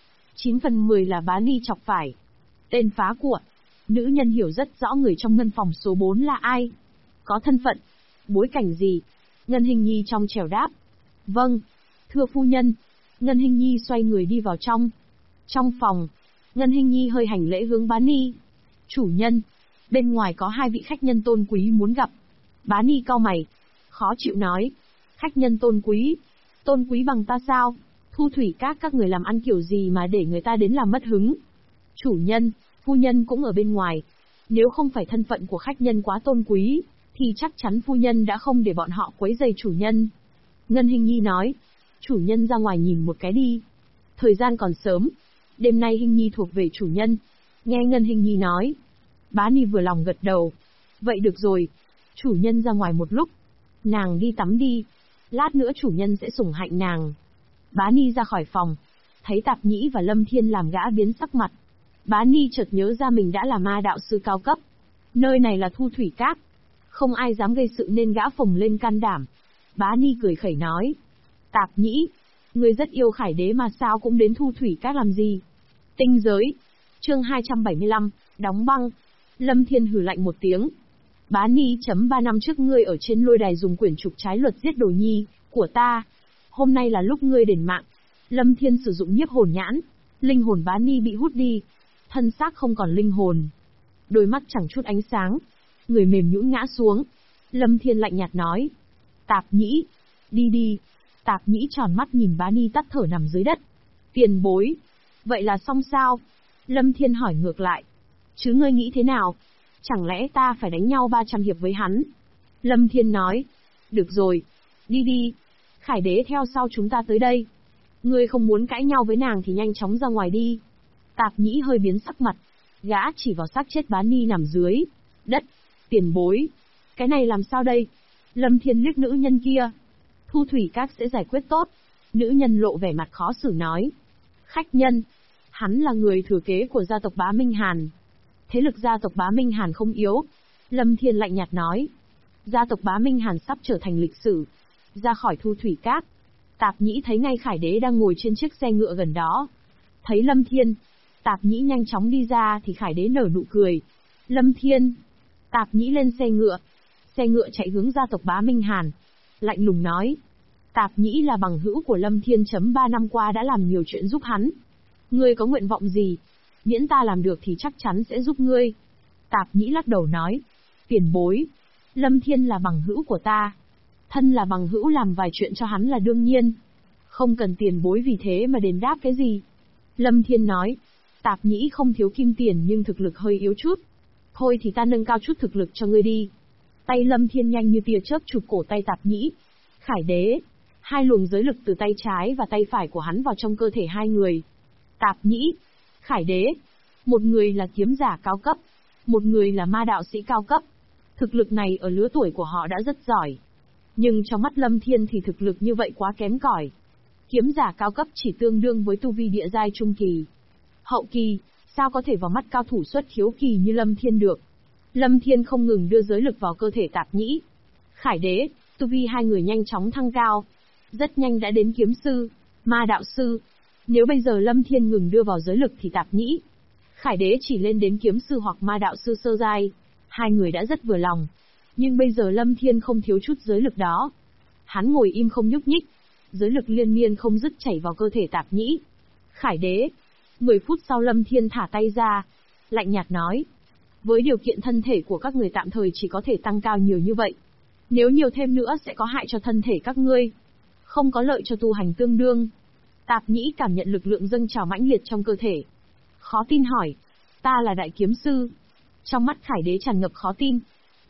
9 phần 10 là Bá Ni chọc phải. Tên phá của. Nữ nhân hiểu rất rõ người trong ngân phòng số 4 là ai. Có thân phận, bối cảnh gì. Ngân Hinh Nhi trong trẻo đáp. Vâng, thưa phu nhân. Ngân Hinh Nhi xoay người đi vào trong. Trong phòng, Ngân Hinh Nhi hơi hành lễ hướng Bá Ni. Chủ nhân, bên ngoài có 2 vị khách nhân tôn quý muốn gặp. Bá Ni cau mày, khó chịu nói. Khách nhân tôn quý bằng ta sao? Thu Thủy các người làm ăn kiểu gì mà để người ta đến làm mất hứng? Chủ nhân, phu nhân cũng ở bên ngoài. Nếu không phải thân phận của khách nhân quá tôn quý, thì chắc chắn phu nhân đã không để bọn họ quấy rầy chủ nhân. Ngân Hinh Nhi nói, chủ nhân ra ngoài nhìn một cái đi. Thời gian còn sớm, đêm nay Hinh Nhi thuộc về chủ nhân. Nghe Ngân Hinh Nhi nói, Bá Ni vừa lòng gật đầu. Vậy được rồi, chủ nhân ra ngoài một lúc. Nàng đi tắm đi, lát nữa chủ nhân sẽ sủng hạnh nàng. Bá Ni ra khỏi phòng, thấy Tạp Nhĩ và Lâm Thiên làm gã biến sắc mặt. Bá Ni chợt nhớ ra mình đã là ma đạo sư cao cấp. Nơi này là Thu Thủy Các, không ai dám gây sự nên gã phồng lên can đảm. Bá Ni cười khẩy nói. Tạp Nhĩ, ngươi rất yêu Khải Đế mà sao cũng đến Thu Thủy Các làm gì? Tinh giới. Chương 275, đóng băng. Lâm Thiên hừ lạnh một tiếng. Bá Ni, 3 năm trước ngươi ở trên lôi đài dùng quyển trục trái luật giết đồ nhi của ta. Hôm nay là lúc ngươi đền mạng. Lâm Thiên sử dụng nhiếp hồn nhãn. Linh hồn Bá Ni bị hút đi. Thân xác không còn linh hồn. Đôi mắt chẳng chút ánh sáng. Người mềm nhũn ngã xuống. Lâm Thiên lạnh nhạt nói. Tạp nhĩ, đi đi. Tạp nhĩ tròn mắt nhìn Bá Ni tắt thở nằm dưới đất. Tiền bối, vậy là xong sao? Lâm Thiên hỏi ngược lại. Chứ ngươi nghĩ thế nào? Chẳng lẽ ta phải đánh nhau 300 hiệp với hắn? Lâm Thiên nói. Được rồi, đi đi. Khải đế theo sau chúng ta tới đây. Ngươi không muốn cãi nhau với nàng thì nhanh chóng ra ngoài đi. Tạp nhĩ hơi biến sắc mặt. Gã chỉ vào xác chết Bá Ni nằm dưới đất. Tiền bối, cái này làm sao đây? Lâm Thiên liếc nữ nhân kia. Thu thủy các sẽ giải quyết tốt. Nữ nhân lộ vẻ mặt khó xử nói. Khách nhân, hắn là người thừa kế của gia tộc Bá Minh Hàn. Thế lực gia tộc Bá Minh Hàn không yếu. Lâm Thiên lạnh nhạt nói. Gia tộc Bá Minh Hàn sắp trở thành lịch sử. Ra khỏi thu thủy các. Tạp nhĩ thấy ngay Khải đế đang ngồi trên chiếc xe ngựa gần đó. Thấy Lâm Thiên, Tạp nhĩ nhanh chóng đi ra thì Khải đế nở nụ cười. Lâm Thiên. Tạp nhĩ lên xe ngựa. Xe ngựa chạy hướng gia tộc Bá Minh Hàn. Lạnh lùng nói. Tạp nhĩ là bằng hữu của Lâm Thiên. 3 năm qua đã làm nhiều chuyện giúp hắn. Ngươi có nguyện vọng gì? Miễn ta làm được thì chắc chắn sẽ giúp ngươi. Tạp nhĩ lắc đầu nói. Tiền bối. Lâm Thiên là bằng hữu của ta. Thân là bằng hữu làm vài chuyện cho hắn là đương nhiên. Không cần tiền bối vì thế mà đền đáp cái gì. Lâm Thiên nói. Tạp nhĩ không thiếu kim tiền nhưng thực lực hơi yếu chút. Thôi thì ta nâng cao chút thực lực cho ngươi đi. Tay Lâm Thiên nhanh như tia chớp chụp cổ tay Tạp nhĩ. Khải đế. Hai luồng giới lực từ tay trái và tay phải của hắn vào trong cơ thể hai người. Tạp nhĩ. Khải đế. Một người là kiếm giả cao cấp. Một người là ma đạo sĩ cao cấp. Thực lực này ở lứa tuổi của họ đã rất giỏi. Nhưng trong mắt Lâm Thiên thì thực lực như vậy quá kém cỏi. Kiếm giả cao cấp chỉ tương đương với tu vi địa giai trung kỳ. Hậu kỳ, sao có thể vào mắt cao thủ xuất khiếu kỳ như Lâm Thiên được. Lâm Thiên không ngừng đưa giới lực vào cơ thể Tạp nhĩ. Khải đế, tu vi hai người nhanh chóng thăng cao. Rất nhanh đã đến kiếm sư, ma đạo sư. Nếu bây giờ Lâm Thiên ngừng đưa vào giới lực thì Tạp nhĩ, Khải đế chỉ lên đến kiếm sư hoặc ma đạo sư sơ giai. Hai người đã rất vừa lòng. Nhưng bây giờ Lâm Thiên không thiếu chút giới lực đó. Hắn ngồi im không nhúc nhích. Giới lực liên miên không dứt chảy vào cơ thể Tạp nhĩ. Khải đế. 10 phút sau Lâm Thiên thả tay ra. Lạnh nhạt nói. Với điều kiện thân thể của các người tạm thời chỉ có thể tăng cao nhiều như vậy. Nếu nhiều thêm nữa sẽ có hại cho thân thể các ngươi. Không có lợi cho tu hành tương đương. Tạp nhĩ cảm nhận lực lượng dâng trào mãnh liệt trong cơ thể. Khó tin hỏi. Ta là đại kiếm sư. Trong mắt Khải đế tràn ngập khó tin.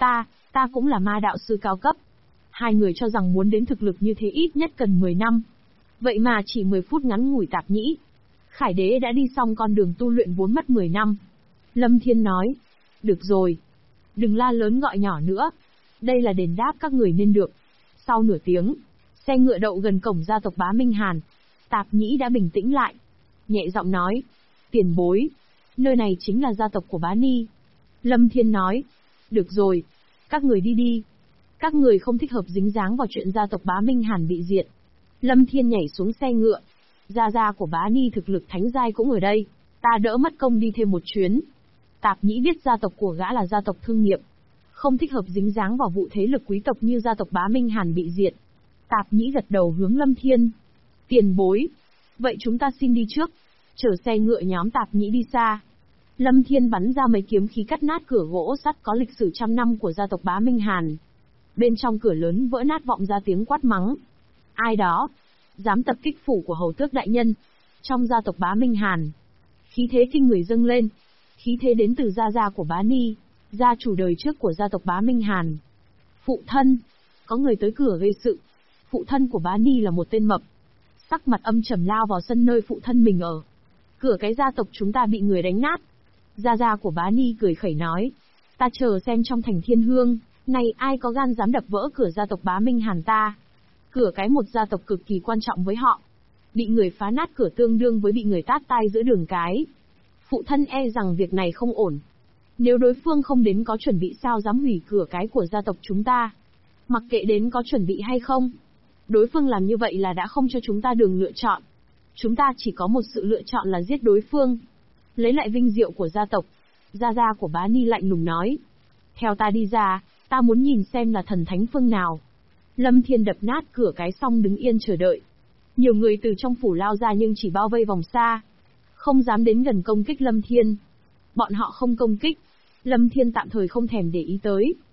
Ta cũng là ma đạo sư cao cấp. Hai người cho rằng muốn đến thực lực như thế ít nhất cần 10 năm. Vậy mà chỉ 10 phút ngắn ngủi Tạp nhĩ. Khải đế đã đi xong con đường tu luyện vốn mất 10 năm. Lâm Thiên nói. Được rồi. Đừng la lớn gọi nhỏ nữa. Đây là đền đáp các người nên được. Sau nửa tiếng, xe ngựa đậu gần cổng gia tộc Bá Minh Hàn. Tạp nhĩ đã bình tĩnh lại. Nhẹ giọng nói. Tiền bối. Nơi này chính là gia tộc của Bá Ni. Lâm Thiên nói. Được rồi. Các người đi đi. Các người không thích hợp dính dáng vào chuyện gia tộc Bá Minh Hàn bị diệt. Lâm Thiên nhảy xuống xe ngựa. Gia của Bá Ni thực lực thánh giai cũng ở đây. Ta đỡ mất công đi thêm một chuyến. Tạp nhĩ biết gia tộc của gã là gia tộc thương nghiệp. Không thích hợp dính dáng vào vụ thế lực quý tộc như gia tộc Bá Minh Hàn bị diệt. Tạp nhĩ gật đầu hướng Lâm Thiên. Tiền bối. Vậy chúng ta xin đi trước. Chở xe ngựa nhóm Tạp nhĩ đi xa. Lâm Thiên bắn ra mấy kiếm khí cắt nát cửa gỗ sắt có lịch sử trăm năm của gia tộc Bá Minh Hàn. Bên trong cửa lớn vỡ nát vọng ra tiếng quát mắng. Ai đó? Dám tập kích phủ của hầu tước đại nhân. Trong gia tộc Bá Minh Hàn. Khí thế kinh người dâng lên. Khí thế đến từ gia của Bá Ni, gia chủ đời trước của gia tộc Bá Minh Hàn. Phụ thân. Có người tới cửa gây sự. Phụ thân của Bá Ni là một tên mập. Sắc mặt âm trầm lao vào sân nơi phụ thân mình ở. Cửa cái gia tộc chúng ta bị người đánh nát. Gia của Bá Ni cười khẩy nói. Ta chờ xem trong thành Thiên Hương, này ai có gan dám đập vỡ cửa gia tộc Bá Minh Hàn ta. Cửa cái một gia tộc cực kỳ quan trọng với họ. Bị người phá nát cửa tương đương với bị người tát tai giữa đường cái. Phụ thân e rằng việc này không ổn. Nếu đối phương không đến có chuẩn bị sao dám hủy cửa cái của gia tộc chúng ta. Mặc kệ đến có chuẩn bị hay không. Đối phương làm như vậy là đã không cho chúng ta đường lựa chọn. Chúng ta chỉ có một sự lựa chọn là giết đối phương. Lấy lại vinh diệu của gia tộc. Gia của Bá Ni lạnh lùng nói. Theo ta đi ra, ta muốn nhìn xem là thần thánh phương nào. Lâm Thiên đập nát cửa cái xong đứng yên chờ đợi. Nhiều người từ trong phủ lao ra nhưng chỉ bao vây vòng xa. Không dám đến gần công kích Lâm Thiên. Bọn họ không công kích. Lâm Thiên tạm thời không thèm để ý tới.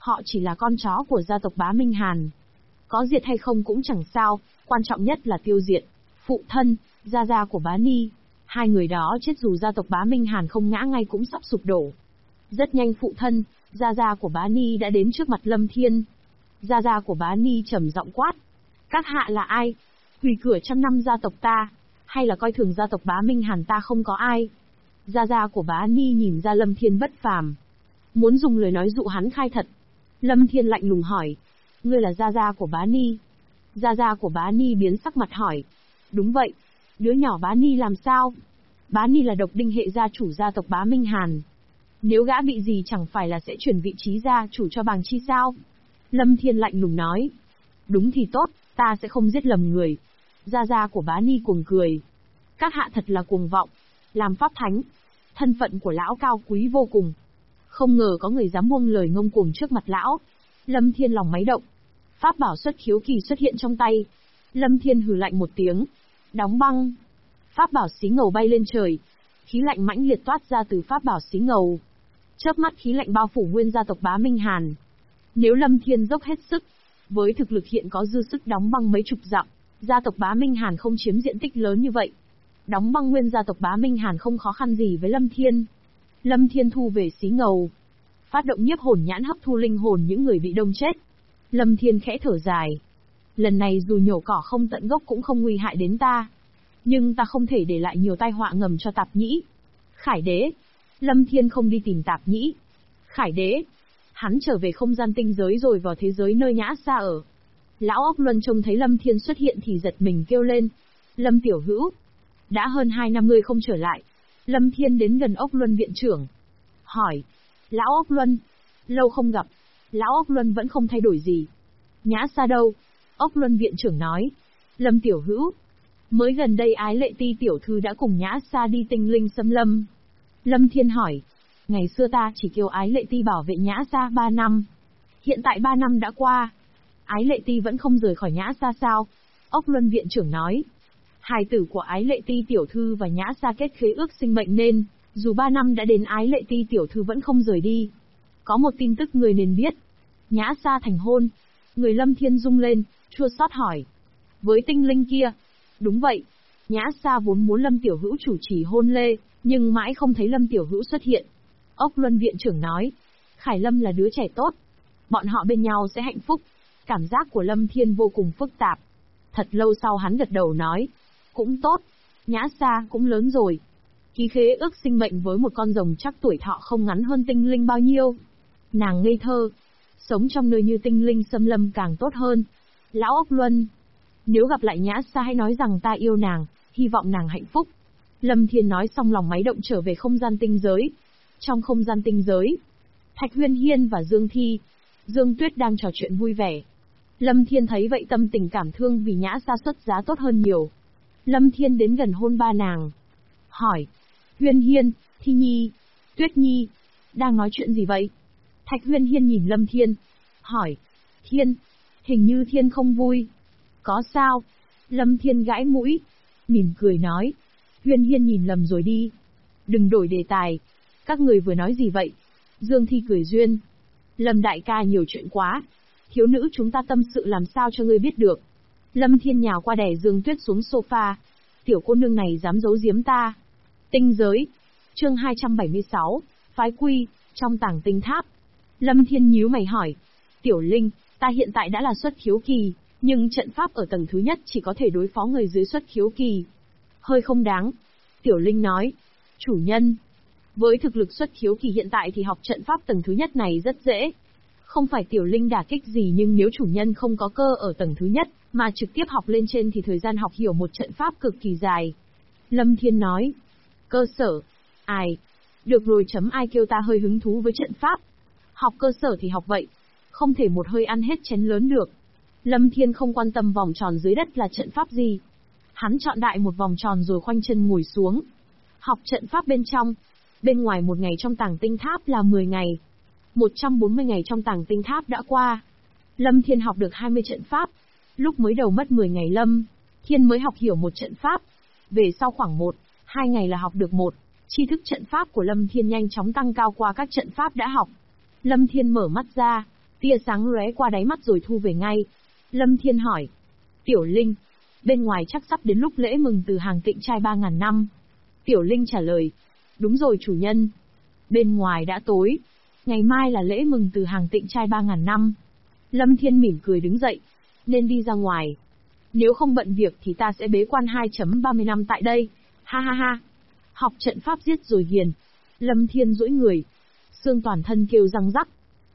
Họ chỉ là con chó của gia tộc Bá Minh Hàn. Có diệt hay không cũng chẳng sao, quan trọng nhất là tiêu diệt. Phụ thân, gia gia của Bá Ni. Hai người đó chết dù gia tộc Bá Minh Hàn không ngã ngay cũng sắp sụp đổ. Rất nhanh phụ thân, gia gia của Bá Ni đã đến trước mặt Lâm Thiên. Gia gia của Bá Ni trầm giọng quát. Các hạ là ai? Hủy cửa trăm năm gia tộc ta, hay là coi thường gia tộc Bá Minh Hàn ta không có ai? Gia gia của Bá Ni nhìn ra Lâm Thiên bất phàm, muốn dùng lời nói dụ hắn khai thật. Lâm Thiên lạnh lùng hỏi, ngươi là gia gia của Bá Ni? Gia gia của Bá Ni biến sắc mặt hỏi, đúng vậy, đứa nhỏ Bá Ni làm sao? Bá Ni là độc đinh hệ gia chủ gia tộc Bá Minh Hàn. Nếu gã bị gì chẳng phải là sẽ chuyển vị trí gia chủ cho Bàng Chi sao? Lâm Thiên lạnh lùng nói, đúng thì tốt, ta sẽ không giết lầm người. Gia gia của Bá Ni cuồng cười, các hạ thật là cuồng vọng, làm pháp thánh, thân phận của lão cao quý vô cùng. Không ngờ có người dám buông lời ngông cuồng trước mặt lão. Lâm Thiên lòng máy động, pháp bảo xuất khiếu kỳ xuất hiện trong tay. Lâm Thiên hừ lạnh một tiếng, đóng băng. Pháp bảo xí ngầu bay lên trời, khí lạnh mãnh liệt toát ra từ pháp bảo xí ngầu. Chớp mắt khí lạnh bao phủ nguyên gia tộc Bá Minh Hàn. Nếu Lâm Thiên dốc hết sức, với thực lực hiện có dư sức đóng băng mấy chục dặm, gia tộc Bá Minh Hàn không chiếm diện tích lớn như vậy. Đóng băng nguyên gia tộc Bá Minh Hàn không khó khăn gì với Lâm Thiên. Lâm Thiên thu về xí ngầu, phát động nhiếp hồn nhãn hấp thu linh hồn những người bị đông chết. Lâm Thiên khẽ thở dài. Lần này dù nhổ cỏ không tận gốc cũng không nguy hại đến ta. Nhưng ta không thể để lại nhiều tai họa ngầm cho Tạp Nhĩ. Khải Đế. Lâm Thiên không đi tìm Tạp Nhĩ. Khải Đế. Hắn trở về không gian tinh giới rồi vào thế giới nơi Nhã Sa ở. Lão Ốc Luân trông thấy Lâm Thiên xuất hiện thì giật mình kêu lên. Lâm tiểu hữu. Đã hơn 2 năm ngươi không trở lại. Lâm Thiên đến gần Ốc Luân viện trưởng. Hỏi. Lão Ốc Luân. Lâu không gặp. Lão Ốc Luân vẫn không thay đổi gì. Nhã Sa đâu? Ốc Luân viện trưởng nói. Lâm tiểu hữu. Mới gần đây Ái Lệ Ti tiểu thư đã cùng Nhã Sa đi Tinh Linh xâm lâm. Lâm Thiên hỏi. Ngày xưa ta chỉ kêu Ái Lệ Ti bảo vệ Nhã Sa 3 năm. Hiện tại 3 năm đã qua. Ái Lệ Ti vẫn không rời khỏi Nhã Sa sao? Ốc Luân viện trưởng nói. Hài tử của Ái Lệ Ti tiểu thư và Nhã Sa kết khế ước sinh mệnh nên, dù 3 năm đã đến Ái Lệ Ti tiểu thư vẫn không rời đi. Có một tin tức người nên biết. Nhã Sa thành hôn. Người Lâm Thiên rung lên, chua xót hỏi. Với tinh linh kia. Đúng vậy. Nhã Sa vốn muốn Lâm tiểu hữu chủ trì hôn lễ, nhưng mãi không thấy Lâm tiểu hữu xuất hiện. Ốc Luân viện trưởng nói. Khải Lâm là đứa trẻ tốt. Bọn họ bên nhau sẽ hạnh phúc. Cảm giác của Lâm Thiên vô cùng phức tạp. Thật lâu sau hắn gật đầu nói. Cũng tốt. Nhã Sa cũng lớn rồi. Ký khế ước sinh mệnh với một con rồng chắc tuổi thọ không ngắn hơn tinh linh bao nhiêu. Nàng ngây thơ. Sống trong nơi như tinh linh xâm lâm càng tốt hơn. Lão Ốc Luân. Nếu gặp lại Nhã Sa hãy nói rằng ta yêu nàng, hy vọng nàng hạnh phúc. Lâm Thiên nói xong lòng máy động trở về không gian tinh giới. Trong không gian tinh giới, Thạch Huyên Hiên và Dương Thi, Dương Tuyết đang trò chuyện vui vẻ. Lâm Thiên thấy vậy tâm tình cảm thương vì Nhã Sa xuất giá tốt hơn nhiều. Lâm Thiên đến gần hôn ba nàng. Hỏi. Huyên Hiên, Thi Nhi, Tuyết Nhi, đang nói chuyện gì vậy? Thạch Huyên Hiên nhìn Lâm Thiên. Hỏi. Thiên, hình như Thiên không vui. Có sao? Lâm Thiên gãi mũi, mỉm cười nói. Huyên Hiên nhìn lầm rồi đi. Đừng đổi đề tài. Các người vừa nói gì vậy? Dương Thi cười duyên. Lâm đại ca nhiều chuyện quá. Thiếu nữ chúng ta tâm sự làm sao cho ngươi biết được. Lâm Thiên nhào qua đè Dương Tuyết xuống sofa. Tiểu cô nương này dám giấu giếm ta. Tinh giới. Chương 276, phái quy, trong tàng tinh tháp. Lâm Thiên nhíu mày hỏi. Tiểu Linh, ta hiện tại đã là xuất khiếu kỳ, nhưng trận pháp ở tầng thứ nhất chỉ có thể đối phó người dưới xuất khiếu kỳ. Hơi không đáng. Tiểu Linh nói. Chủ nhân. Với thực lực xuất khiếu kỳ hiện tại thì học trận pháp tầng thứ nhất này rất dễ. Không phải Tiểu Linh đả kích gì nhưng nếu chủ nhân không có cơ ở tầng thứ nhất, mà trực tiếp học lên trên thì thời gian học hiểu một trận pháp cực kỳ dài. Lâm Thiên nói. Cơ sở. Ai? Được rồi ai kêu ta hơi hứng thú với trận pháp. Học cơ sở thì học vậy. Không thể một hơi ăn hết chén lớn được. Lâm Thiên không quan tâm vòng tròn dưới đất là trận pháp gì. Hắn chọn đại một vòng tròn rồi khoanh chân ngồi xuống. Học trận pháp bên trong. Bên ngoài một ngày trong tàng tinh tháp là 10 ngày. 140 ngày trong tàng tinh tháp đã qua. Lâm Thiên học được 20 trận pháp. Lúc mới đầu mất 10 ngày Lâm Thiên mới học hiểu một trận pháp. Về sau khoảng 1-2 ngày là học được một. Tri thức trận pháp của Lâm Thiên nhanh chóng tăng cao qua các trận pháp đã học. Lâm Thiên mở mắt ra, Tia sáng lóe qua đáy mắt rồi thu về ngay. Lâm Thiên hỏi. Tiểu Linh, bên ngoài chắc sắp đến lúc lễ mừng từ hàng tịnh trai 3.000 năm. Tiểu Linh trả lời. Đúng rồi chủ nhân. Bên ngoài đã tối. Ngày mai là lễ mừng từ hàng tịnh trai 3.000 năm. Lâm Thiên mỉm cười đứng dậy. Nên đi ra ngoài. Nếu không bận việc thì ta sẽ bế quan 2.30 năm tại đây. Ha ha ha. Học trận pháp giết rồi hiền. Lâm Thiên duỗi người. Xương toàn thân kêu răng rắc.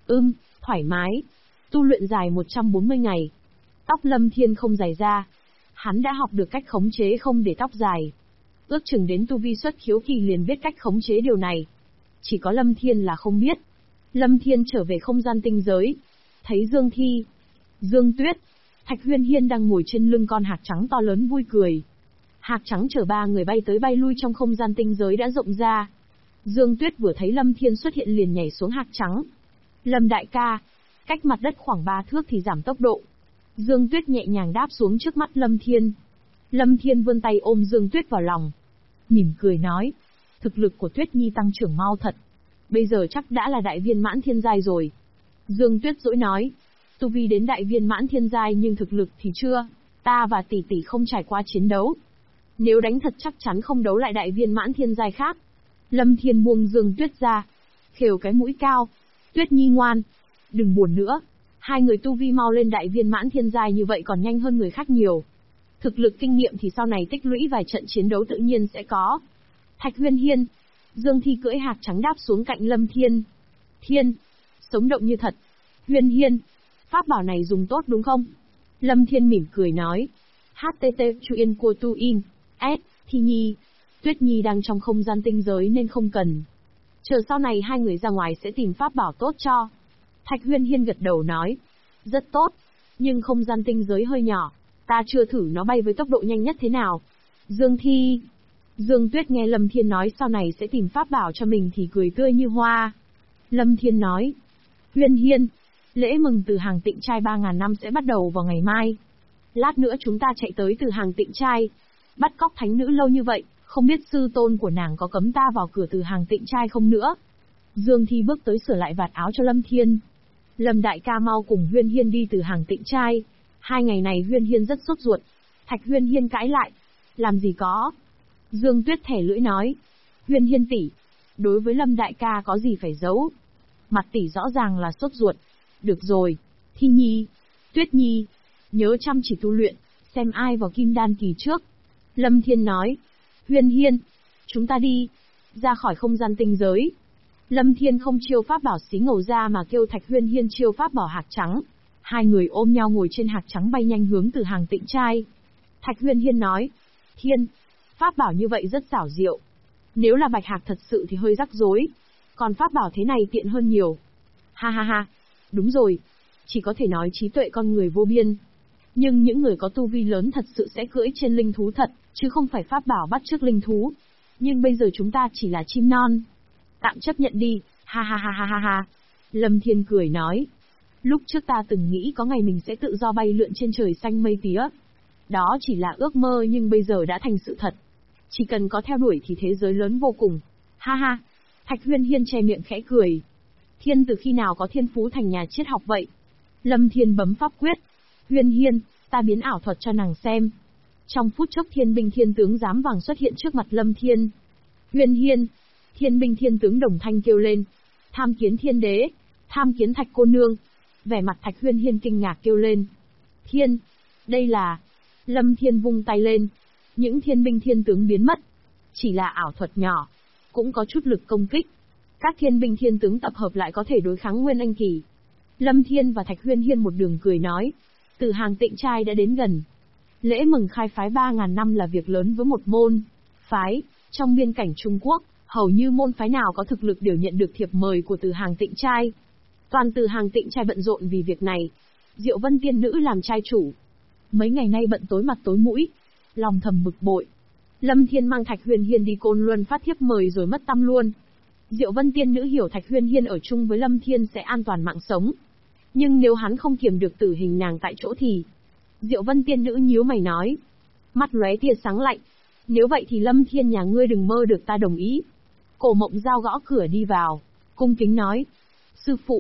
Thoải mái. Tu luyện dài 140 ngày. Tóc Lâm Thiên không dài ra. Hắn đã học được cách khống chế không để tóc dài. Ước chừng đến tu vi xuất khiếu kỳ liền biết cách khống chế điều này. Chỉ có Lâm Thiên là không biết. Lâm Thiên trở về không gian tinh giới. Thấy Dương Thi, Dương Tuyết, Thạch Huyên Hiên đang ngồi trên lưng con hạc trắng to lớn vui cười. Hạc trắng chở 3 người bay tới bay lui trong không gian tinh giới đã rộng ra. Dương Tuyết vừa thấy Lâm Thiên xuất hiện liền nhảy xuống hạc trắng. Lâm đại ca, cách mặt đất khoảng 3 thước thì giảm tốc độ. Dương Tuyết nhẹ nhàng đáp xuống trước mắt Lâm Thiên. Lâm Thiên vươn tay ôm Dương Tuyết vào lòng. Mỉm cười nói. Thực lực của Tuyết Nhi tăng trưởng mau thật. Bây giờ chắc đã là đại viên mãn thiên giai rồi. Dương Tuyết dỗi nói. Tu vi đến đại viên mãn thiên giai nhưng thực lực thì chưa. Ta và tỷ tỷ không trải qua chiến đấu. Nếu đánh thật chắc chắn không đấu lại đại viên mãn thiên giai khác. Lâm Thiên buông Dương Tuyết ra. Khều cái mũi cao. Tuyết Nhi ngoan. Đừng buồn nữa. Hai người tu vi mau lên đại viên mãn thiên giai như vậy còn nhanh hơn người khác nhiều. Thực lực kinh nghiệm thì sau này tích lũy vài trận chiến đấu tự nhiên sẽ có. Thạch Huyên Hiên. Dương Thi cưỡi hạc trắng đáp xuống cạnh Lâm Thiên. Thiên. Sống động như thật. Huyên Hiên. Pháp bảo này dùng tốt đúng không? Lâm Thiên mỉm cười nói. HTT Chu Yên Cua Tu In. S. Thi Nhi. Tuyết Nhi đang trong không gian tinh giới nên không cần. Chờ sau này hai người ra ngoài sẽ tìm pháp bảo tốt cho. Thạch Huyên Hiên gật đầu nói. Rất tốt. Nhưng không gian tinh giới hơi nhỏ. Ta chưa thử nó bay với tốc độ nhanh nhất thế nào. Dương Thi. Dương Tuyết nghe Lâm Thiên nói sau này sẽ tìm pháp bảo cho mình thì cười tươi như hoa. Lâm Thiên nói. Huyên Hiên. Lễ mừng từ hàng tịnh trai 3.000 năm sẽ bắt đầu vào ngày mai. Lát nữa chúng ta chạy tới từ hàng tịnh trai. Bắt cóc thánh nữ lâu như vậy, không biết sư tôn của nàng có cấm ta vào cửa từ hàng tịnh trai không nữa. Dương Thi bước tới sửa lại vạt áo cho Lâm Thiên. Lâm đại ca mau cùng Huyên Hiên đi từ hàng tịnh trai. 2 ngày này Huyên Hiên rất sốt ruột. Thạch Huyên Hiên cãi lại. Làm gì có. Dương Tuyết thẻ lưỡi nói. Huyên Hiên tỷ, đối với Lâm đại ca có gì phải giấu. Mặt tỷ rõ ràng là sốt ruột. Được rồi. Thi Nhi. Tuyết Nhi. Nhớ chăm chỉ tu luyện, xem ai vào kim đan kỳ trước. Lâm Thiên nói. Huyên Hiên. Chúng ta đi. Ra khỏi không gian tinh giới. Lâm Thiên không chiêu pháp bảo xí ngầu ra mà kêu Thạch Huyên Hiên chiêu pháp bảo hạc trắng. Hai người ôm nhau ngồi trên hạc trắng bay nhanh hướng từ hàng tịnh trai. Thạch Huyên Hiên nói. Thiên. Pháp bảo như vậy rất xảo diệu. Nếu là bạch hạc thật sự thì hơi rắc rối. Còn pháp bảo thế này tiện hơn nhiều. Ha ha ha. Đúng rồi. Chỉ có thể nói trí tuệ con người vô biên. Nhưng những người có tu vi lớn thật sự sẽ cưỡi trên linh thú thật, chứ không phải pháp bảo bắt chước linh thú. Nhưng bây giờ chúng ta chỉ là chim non. Tạm chấp nhận đi, ha ha ha ha ha ha. Lâm Thiên cười nói. Lúc trước ta từng nghĩ có ngày mình sẽ tự do bay lượn trên trời xanh mây tía. Đó chỉ là ước mơ nhưng bây giờ đã thành sự thật. Chỉ cần có theo đuổi thì thế giới lớn vô cùng. Ha ha. Thạch Huyên Hiên che miệng khẽ cười. Thiên từ khi nào có thiên phú thành nhà triết học vậy? Lâm Thiên bấm pháp quyết. Huyên Hiên, ta biến ảo thuật cho nàng xem. Trong phút chốc thiên binh thiên tướng giám vàng xuất hiện trước mặt Lâm Thiên. Huyên Hiên, thiên binh thiên tướng đồng thanh kêu lên. Tham kiến thiên đế, tham kiến Thạch cô nương. Vẻ mặt Thạch Huyên Hiên kinh ngạc kêu lên. Thiên, đây là... Lâm Thiên vung tay lên. Những thiên binh thiên tướng biến mất. Chỉ là ảo thuật nhỏ, cũng có chút lực công kích. Các thiên binh thiên tướng tập hợp lại có thể đối kháng Nguyên Anh kỳ. Lâm Thiên và Thạch Huyên Hiên một đường cười nói. Từ hàng tịnh trai đã đến gần. Lễ mừng khai phái 3.000 năm là việc lớn với một môn phái. Trong biên cảnh Trung Quốc, hầu như môn phái nào có thực lực đều nhận được thiệp mời của từ hàng tịnh trai. Toàn từ hàng tịnh trai bận rộn vì việc này. Diệu Vân tiên nữ làm trai chủ. Mấy ngày nay bận tối mặt tối mũi. Lòng thầm bực bội. Lâm Thiên mang Thạch Huyên Hiên đi Côn Luân phát thiếp mời rồi mất tăm luôn. Diệu Vân tiên nữ hiểu Thạch Huyên Hiên ở chung với Lâm Thiên sẽ an toàn mạng sống. Nhưng nếu hắn không kiềm được tử hình nàng tại chỗ thì... Diệu Vân tiên nữ nhíu mày nói. Mắt lóe tia sáng lạnh. Nếu vậy thì Lâm Thiên nhà ngươi đừng mơ được ta đồng ý. Cổ Mộng Giao gõ cửa đi vào. Cung kính nói. Sư phụ.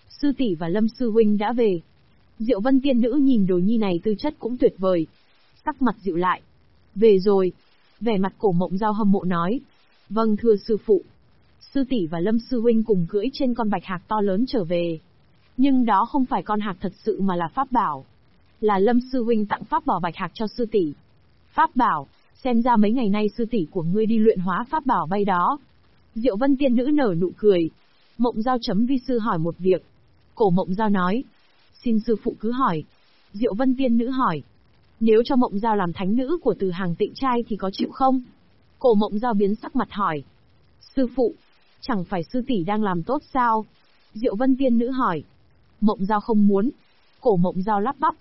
sư tỷ và Lâm sư huynh đã về. Diệu Vân tiên nữ nhìn đồ nhi này tư chất cũng tuyệt vời. Sắc mặt dịu lại. Về rồi. Vẻ mặt Cổ Mộng Dao hâm mộ nói. Vâng thưa sư phụ. Sư tỷ và Lâm sư huynh cùng cưỡi trên con bạch hạc to lớn trở về. Nhưng đó không phải con hạc thật sự mà là pháp bảo. Là Lâm sư huynh tặng pháp bảo bạch hạc cho sư tỷ. Pháp bảo, xem ra mấy ngày nay sư tỷ của ngươi đi luyện hóa pháp bảo bay đó. Diệu Vân tiên nữ nở nụ cười. Mộng Dao chấm vi sư hỏi một việc. Cổ Mộng Dao nói. Xin sư phụ cứ hỏi. Diệu Vân tiên nữ hỏi. Nếu cho Mộng Dao làm thánh nữ của Từ Hàng Tịnh trai thì có chịu không? Cổ Mộng Dao biến sắc mặt hỏi. Sư phụ, chẳng phải sư tỷ đang làm tốt sao? Diệu Vân tiên nữ hỏi. Mộng Dao không muốn. Cổ Mộng Dao lắp bắp.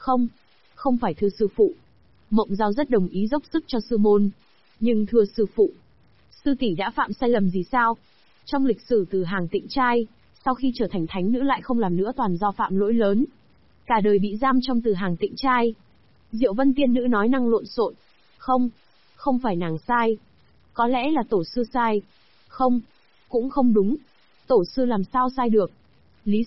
Không phải thưa sư phụ. Mộng Dao rất đồng ý dốc sức cho sư môn. Nhưng thưa sư phụ, sư tỷ đã phạm sai lầm gì sao? Trong lịch sử Từ Hàng Tịnh trai, sau khi trở thành thánh nữ lại không làm nữa toàn do phạm lỗi lớn. Cả đời bị giam trong Từ Hàng Tịnh trai. Diệu Vân tiên nữ nói năng lộn xộn. Không phải nàng sai. Có lẽ là tổ sư sai. Cũng không đúng. Tổ sư làm sao sai được? Lý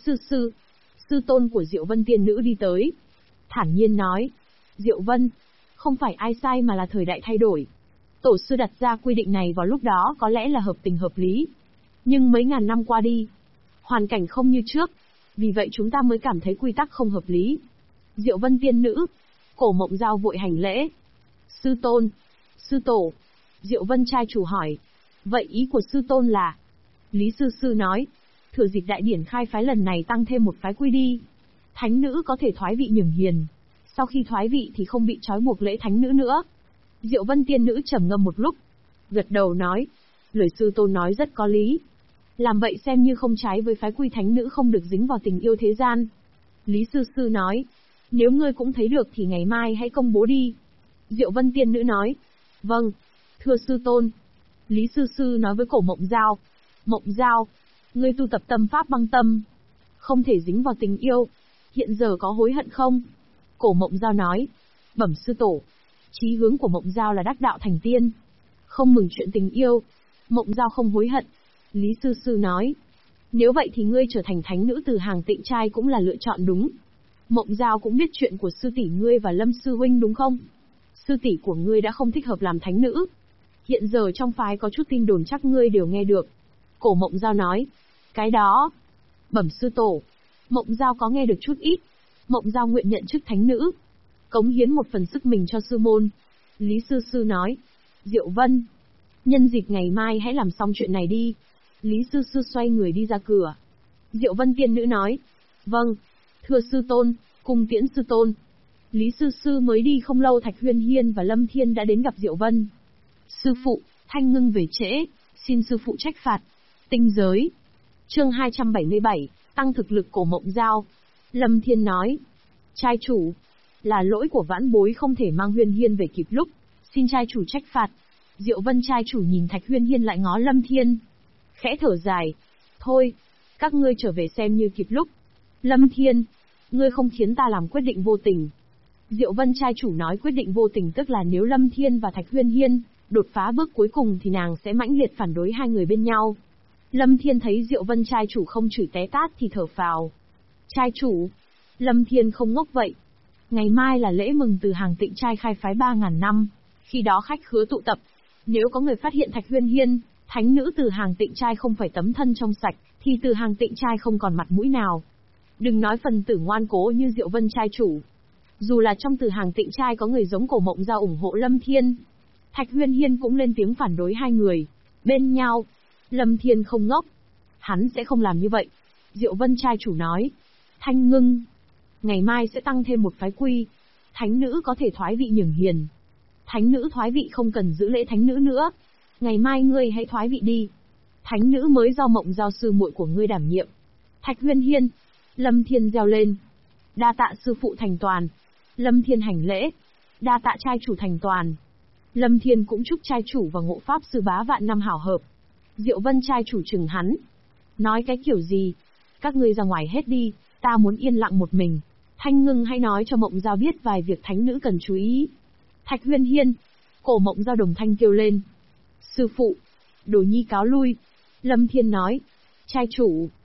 sư tôn của Diệu Vân tiên nữ đi tới. Thản nhiên nói. Diệu Vân, không phải ai sai mà là thời đại thay đổi. Tổ sư đặt ra quy định này vào lúc đó có lẽ là hợp tình hợp lý. Nhưng mấy ngàn năm qua đi, hoàn cảnh không như trước. Vì vậy chúng ta mới cảm thấy quy tắc không hợp lý. Diệu Vân tiên nữ. Cổ Mộng Dao vội hành lễ. Sư tôn. Sư tổ. Diệu Vân trai chủ hỏi. Vậy ý của sư tôn là? Lý sư nói. Thừa dịp đại điển khai phái lần này tăng thêm một phái quy đi. Thánh nữ có thể thoái vị nhường hiền. Sau khi thoái vị thì không bị trói buộc lễ thánh nữ nữa. Diệu Vân tiên nữ trầm ngâm một lúc. Gật đầu nói. Lời sư tôn nói rất có lý. Làm vậy xem như không trái với phái quy thánh nữ không được dính vào tình yêu thế gian. Lý sư nói. Nếu ngươi cũng thấy được thì ngày mai hãy công bố đi. Diệu Vân tiên nữ nói. Vâng, thưa sư tôn. Lý sư nói với Cổ Mộng Dao. Mộng Dao, ngươi tu tập tâm pháp băng tâm. Không thể dính vào tình yêu. Hiện giờ có hối hận không? Cổ Mộng Dao nói. Bẩm sư tổ. Chí hướng của Mộng Dao là đắc đạo thành tiên. Không mừng chuyện tình yêu. Mộng Dao không hối hận. Lý sư nói. Nếu vậy thì ngươi trở thành thánh nữ Từ Hàng Tịnh trai cũng là lựa chọn đúng. Mộng Dao cũng biết chuyện của sư tỷ ngươi và Lâm sư huynh đúng không? Sư tỷ của ngươi đã không thích hợp làm thánh nữ. Hiện giờ trong phái có chút tin đồn chắc ngươi đều nghe được. Cổ Mộng Dao nói. Cái đó. Bẩm sư tổ. Mộng Dao có nghe được chút ít. Mộng Dao nguyện nhận chức thánh nữ. Cống hiến một phần sức mình cho sư môn. Lý sư nói. Diệu Vân. Nhân dịp ngày mai hãy làm xong chuyện này đi. Lý sư xoay người đi ra cửa. Diệu Vân tiên nữ nói. Vâng. Thưa sư tôn, cung tiễn sư tôn. Lý sư mới đi không lâu Thạch Huyên Hiên và Lâm Thiên đã đến gặp Diệu Vân. Sư phụ, Thanh Ngưng về trễ, xin sư phụ trách phạt. Tinh giới. Chương 277, tăng thực lực Cổ Mộng Dao. Lâm Thiên nói. Trai chủ, là lỗi của vãn bối không thể mang Huyên Hiên về kịp lúc, xin trai chủ trách phạt. Diệu Vân trai chủ nhìn Thạch Huyên Hiên lại ngó Lâm Thiên. Khẽ thở dài. Thôi, các ngươi trở về xem như kịp lúc. Lâm Thiên, ngươi không khiến ta làm quyết định vô tình. Diệu Vân trai chủ nói quyết định vô tình tức là nếu Lâm Thiên và Thạch Huyên Hiên đột phá bước cuối cùng thì nàng sẽ mãnh liệt phản đối hai người bên nhau. Lâm Thiên thấy Diệu Vân trai chủ không chửi té tát thì thở phào. Trai chủ. Lâm Thiên không ngốc vậy. Ngày mai là lễ mừng Từ Hàng Tịnh trai khai phái 3.000 năm. Khi đó khách khứa tụ tập. Nếu có người phát hiện Thạch Huyên Hiên, thánh nữ Từ Hàng Tịnh trai không phải tấm thân trong sạch, thì Từ Hàng Tịnh trai không còn mặt mũi nào. Đừng nói phần tử ngoan cố như Diệu Vân trai chủ. Dù là trong Từ Hàng Tịnh trai có người giống Cổ Mộng Dao ủng hộ Lâm Thiên, Thạch Huyên Hiên cũng lên tiếng phản đối hai người. Bên nhau. Lâm Thiên không ngốc. Hắn sẽ không làm như vậy. Diệu Vân trai chủ nói. Thanh Ngưng. Ngày mai sẽ tăng thêm một phái quy. Thánh nữ có thể thoái vị nhường hiền. Thánh nữ thoái vị không cần giữ lễ thánh nữ nữa. Ngày mai ngươi hãy thoái vị đi. Thánh nữ mới do Mộng Dao sư muội của ngươi đảm nhiệm. Thạch Huyên Hiên. Lâm Thiên reo lên. Đa tạ sư phụ thành toàn. Lâm Thiên hành lễ. Đa tạ trai chủ thành toàn. Lâm Thiên cũng chúc trai chủ và Ngộ Pháp sư bá vạn năm hảo hợp. Diệu Vân trai chủ chừng hắn. Nói cái kiểu gì? Các ngươi ra ngoài hết đi, ta muốn yên lặng một mình. Thanh Ngưng hãy nói cho Mộng Dao biết vài việc thánh nữ cần chú ý. Thạch Huyên Hiên. Cổ Mộng Dao đồng thanh kêu lên. Sư phụ. Đồ nhi cáo lui. Lâm Thiên nói. Trai chủ.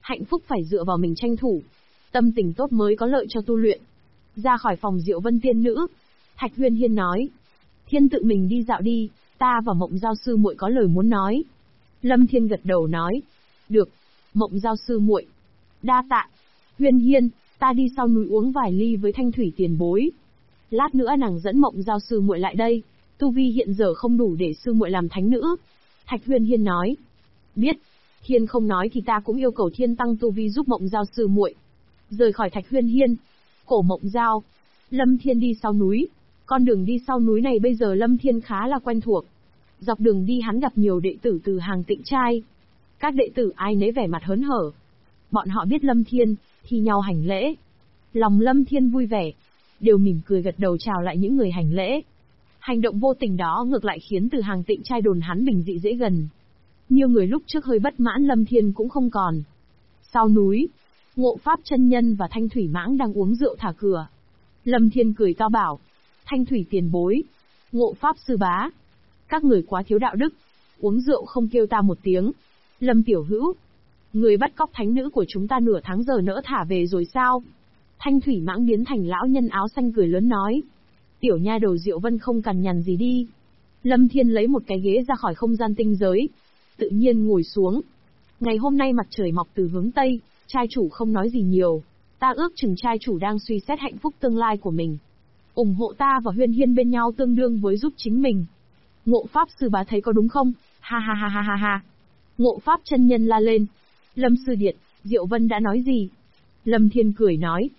Hạnh phúc phải dựa vào mình tranh thủ. Tâm tình tốt mới có lợi cho tu luyện. Ra khỏi phòng Diệu Vân tiên nữ, Thạch Huyên Hiên nói. Thiên tự mình đi dạo đi, ta và Mộng Giao sư muội có lời muốn nói. Lâm Thiên gật đầu nói. Được, Mộng Giao sư muội. Đa tạ. Huyên Hiên, ta đi sau núi uống vài ly với Thanh Thủy tiền bối. Lát nữa nàng dẫn Mộng Giao sư muội lại đây, tu vi hiện giờ không đủ để sư muội làm thánh nữ. Thạch Huyên Hiên nói. Biết, Thiên không nói thì ta cũng yêu cầu Thiên tăng tu vi giúp Mộng Giao sư muội. Rời khỏi Thạch Huyên Hiên, cổ Mộng Giao, Lâm Thiên đi sau núi. Con đường đi sau núi này bây giờ Lâm Thiên khá là quen thuộc. Dọc đường đi hắn gặp nhiều đệ tử từ hàng Tịnh trai. Các đệ tử ai nấy vẻ mặt hớn hở. Bọn họ biết Lâm Thiên, thì nhau hành lễ. Lòng Lâm Thiên vui vẻ, đều mỉm cười gật đầu chào lại những người hành lễ. Hành động vô tình đó ngược lại khiến từ hàng Tịnh trai đồn hắn bình dị dễ gần. Nhiều người lúc trước hơi bất mãn Lâm Thiên cũng không còn. Sau núi, Ngộ Pháp chân nhân và Thanh Thủy Mãng đang uống rượu thả cửa. Lâm Thiên cười to bảo. Thanh Thủy tiền bối, Ngộ Pháp sư bá, các người quá thiếu đạo đức, uống rượu không kêu ta một tiếng. Lâm tiểu hữu, người bắt cóc thánh nữ của chúng ta nửa tháng giờ nỡ thả về rồi sao? Thanh Thủy Mãng biến thành lão nhân áo xanh cười lớn nói. Tiểu nha đầu Diệu Vân không cằn nhằn gì đi. Lâm Thiên lấy một cái ghế ra khỏi không gian tinh giới, tự nhiên ngồi xuống. Ngày hôm nay mặt trời mọc từ hướng Tây, trai chủ không nói gì nhiều. Ta ước chừng trai chủ đang suy xét hạnh phúc tương lai của mình. Ủng hộ ta và Huyên Hiên bên nhau tương đương với giúp chính mình. Ngộ Pháp sư bá thấy có đúng không? Ha ha ha ha ha ha. Ngộ Pháp chân nhân la lên. Lâm sư điệt, Diệu Vân đã nói gì? Lâm Thiên cười nói.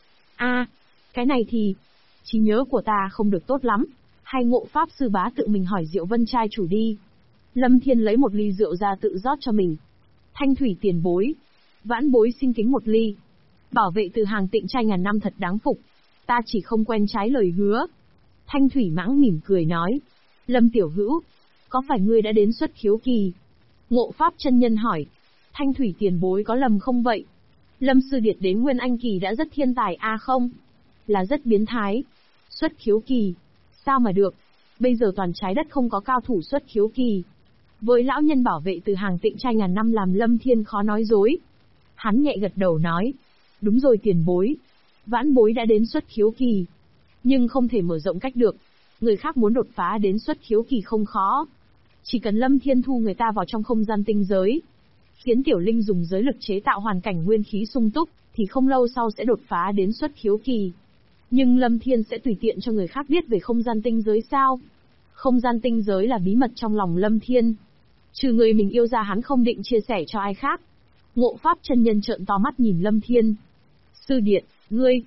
Cái này thì... trí nhớ của ta không được tốt lắm. Hay Ngộ Pháp sư bá tự mình hỏi Diệu Vân trai chủ đi. Lâm Thiên lấy một ly rượu ra tự rót cho mình. Thanh Thủy tiền bối, vãn bối xin kính một ly. Bảo vệ từ hàng Tịnh trai ngàn năm thật đáng phục. Ta chỉ không quen trái lời hứa. Thanh Thủy Mãng mỉm cười nói. Lâm tiểu hữu, có phải ngươi đã đến xuất khiếu kỳ? Ngộ Pháp chân nhân hỏi. Thanh Thủy tiền bối có lầm không vậy? Lâm sư điệt đến Nguyên Anh kỳ đã rất thiên tài không? Là rất biến thái. Xuất khiếu kỳ? Sao mà được? Bây giờ toàn trái đất không có cao thủ xuất khiếu kỳ. Với lão nhân bảo vệ từ hàng Tịnh trai ngàn năm làm Lâm Thiên khó nói dối. Hắn nhẹ gật đầu nói. Đúng rồi tiền bối. Vãn bối đã đến xuất khiếu kỳ. Nhưng không thể mở rộng cách được. Người khác muốn đột phá đến xuất khiếu kỳ không khó. Chỉ cần Lâm Thiên thu người ta vào trong không gian tinh giới. Khiến tiểu linh dùng giới lực chế tạo hoàn cảnh nguyên khí sung túc, thì không lâu sau sẽ đột phá đến xuất khiếu kỳ. Nhưng Lâm Thiên sẽ tùy tiện cho người khác biết về không gian tinh giới sao? Không gian tinh giới là bí mật trong lòng Lâm Thiên. Trừ người mình yêu ra hắn không định chia sẻ cho ai khác. Ngộ Pháp chân nhân trợn to mắt nhìn Lâm Thiên. Sư điệt, ngươi...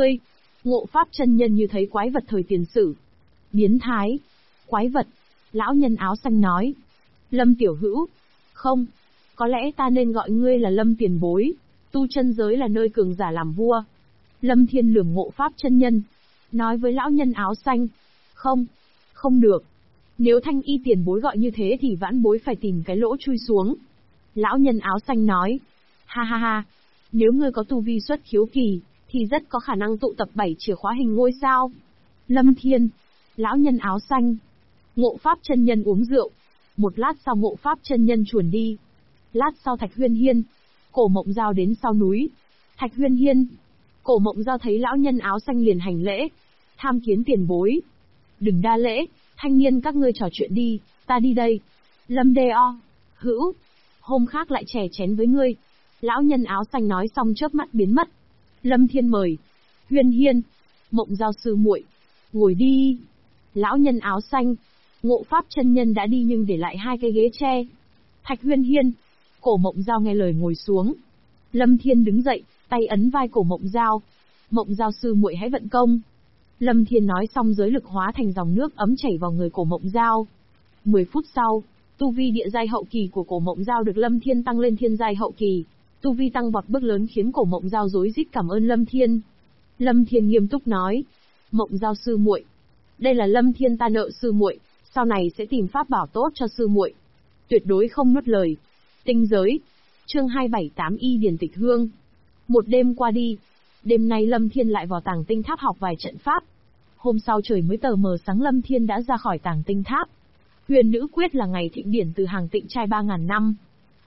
Ngộ Pháp chân nhân như thấy quái vật thời tiền sử. Biến thái. Quái vật. Lão nhân áo xanh nói. Lâm tiểu hữu. Không. Có lẽ ta nên gọi ngươi là Lâm tiền bối. Tu chân giới là nơi cường giả làm vua. Lâm Thiên lườm Ngộ Pháp chân nhân. Nói với lão nhân áo xanh. Không được. Nếu Thanh y tiền bối gọi như thế thì vãn bối phải tìm cái lỗ chui xuống. Lão nhân áo xanh nói. Ha ha ha. Nếu ngươi có tu vi xuất khiếu kỳ, thì rất có khả năng tụ tập 7 chìa khóa hình ngôi sao. Lâm Thiên. Lão nhân áo xanh. Ngộ Pháp chân nhân uống rượu. Một lát sau Ngộ Pháp chân nhân chuồn đi. Lát sau Thạch Huyên Hiên. Cổ Mộng Giao đến sau núi. Thạch Huyên Hiên. Cổ Mộng Giao thấy lão nhân áo xanh liền hành lễ. Tham kiến tiền bối. Đừng đa lễ, thanh niên các ngươi trò chuyện đi, ta đi đây. Lâm Đê-o. Hữu. Hôm khác lại chè chén với ngươi. Lão nhân áo xanh nói xong chớp mắt biến mất. Lâm Thiên mời. Huyên Hiên. Mộng Giao sư muội, ngồi đi. Lão nhân áo xanh. Ngộ Pháp chân nhân đã đi nhưng để lại 2 cái ghế tre. Thạch Huyên Hiên. Cổ Mộng Giao nghe lời ngồi xuống. Lâm Thiên đứng dậy, tay ấn vai Cổ Mộng Giao. Mộng Giao sư muội hãy vận công. Lâm Thiên nói xong giới lực hóa thành dòng nước ấm chảy vào người Cổ Mộng Giao. 10 phút sau, tu vi địa giai hậu kỳ của Cổ Mộng Giao được Lâm Thiên tăng lên thiên giai hậu kỳ. Tu vi tăng vọt bước lớn khiến Cổ Mộng Giao rối rít cảm ơn Lâm Thiên. Lâm Thiên nghiêm túc nói. Mộng Giao sư muội, đây là Lâm Thiên ta nợ sư muội, sau này sẽ tìm pháp bảo tốt cho sư muội. Tuyệt đối không nuốt lời. Tinh giới. Chương 278 Y Điển Tịch Hương. Một đêm qua đi. Đêm nay Lâm Thiên lại vào Tàng Tinh Tháp học vài trận pháp. Hôm sau trời mới tờ mờ sáng Lâm Thiên đã ra khỏi Tàng Tinh Tháp. Huyền Nữ Quyết là ngày thịnh điển từ hàng Tịnh trai 3000 năm.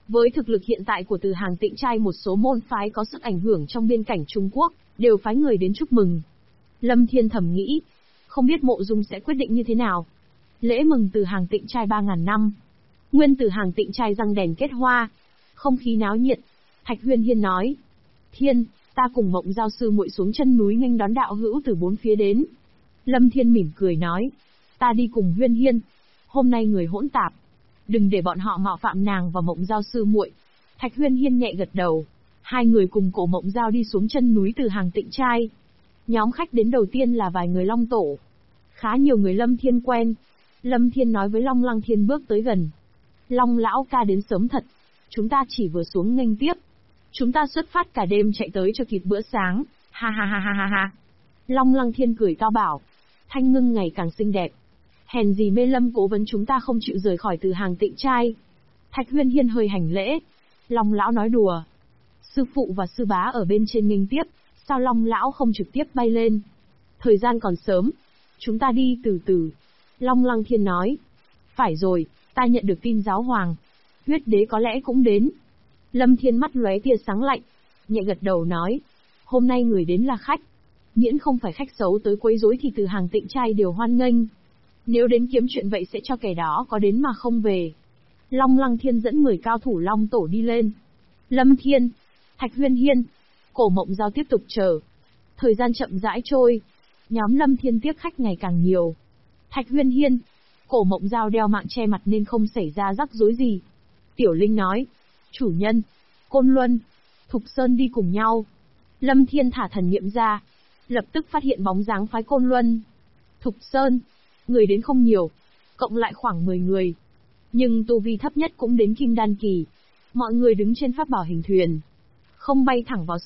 Với thực lực hiện tại của Từ Hàng Tịnh trai, một số môn phái có sức ảnh hưởng trong biên cảnh Trung Quốc, đều phái người đến chúc mừng. Lâm Thiên thầm nghĩ, không biết Mộ Dung sẽ quyết định như thế nào. Lễ mừng Từ Hàng Tịnh trai 3.000 năm. Nguyên Từ Hàng Tịnh trai răng đèn kết hoa, không khí náo nhiệt. Thạch Huyên Hiên nói, Thiên, ta cùng Mộng Giao sư muội xuống chân núi nghênh đón đạo hữu từ bốn phía đến. Lâm Thiên mỉm cười nói, ta đi cùng Huyên Hiên. Hôm nay người hỗn tạp, đừng để bọn họ mạo phạm nàng và Mộng Giao sư muội. Thạch Huyên Hiên nhẹ gật đầu. Hai người cùng Cổ Mộng Giao đi xuống chân núi Từ Hàng Tịnh trai. Nhóm khách đến đầu tiên là vài người Long Tổ. Khá nhiều người Lâm Thiên quen. Lâm Thiên nói với Long Lăng Thiên bước tới gần. Long lão ca đến sớm thật. Chúng ta chỉ vừa xuống nghênh tiếp. Chúng ta xuất phát cả đêm chạy tới cho kịp bữa sáng. Ha ha ha ha ha ha. Long Lăng Thiên cười to bảo. Thanh Ngưng ngày càng xinh đẹp. Hèn gì Mê Lâm cố vấn chúng ta không chịu rời khỏi Từ Hàng Tịnh trai. Thạch Huyên Hiên hơi hành lễ. Long lão nói đùa. Sư phụ và sư bá ở bên trên nghênh tiếp, sao Long lão không trực tiếp bay lên? Thời gian còn sớm, chúng ta đi từ từ. Long Lăng Thiên nói. Phải rồi, ta nhận được tin giáo hoàng. Huyết đế có lẽ cũng đến. Lâm Thiên mắt lóe tia sáng lạnh, nhẹ gật đầu nói. Hôm nay người đến là khách. Miễn không phải khách xấu tới quấy rối thì Từ Hàng Tịnh trai đều hoan nghênh. Nếu đến kiếm chuyện vậy sẽ cho kẻ đó có đến mà không về. Long Lăng Thiên dẫn 10 cao thủ Long Tổ đi lên. Lâm Thiên, Thạch Huyên Hiên, Cổ Mộng Giao tiếp tục chờ. Thời gian chậm rãi trôi. Nhóm Lâm Thiên tiếp khách ngày càng nhiều. Thạch Huyên Hiên, Cổ Mộng Giao đeo mạng che mặt nên không xảy ra rắc rối gì. Tiểu Linh nói. Chủ nhân, Côn Luân, Thục Sơn đi cùng nhau. Lâm Thiên thả thần niệm ra. Lập tức phát hiện bóng dáng phái Côn Luân. Thục Sơn, người đến không nhiều. Cộng lại khoảng 10 người. Nhưng tu vi thấp nhất cũng đến Kim Đan kỳ. Mọi người đứng trên pháp bảo hình thuyền. Không bay thẳng vào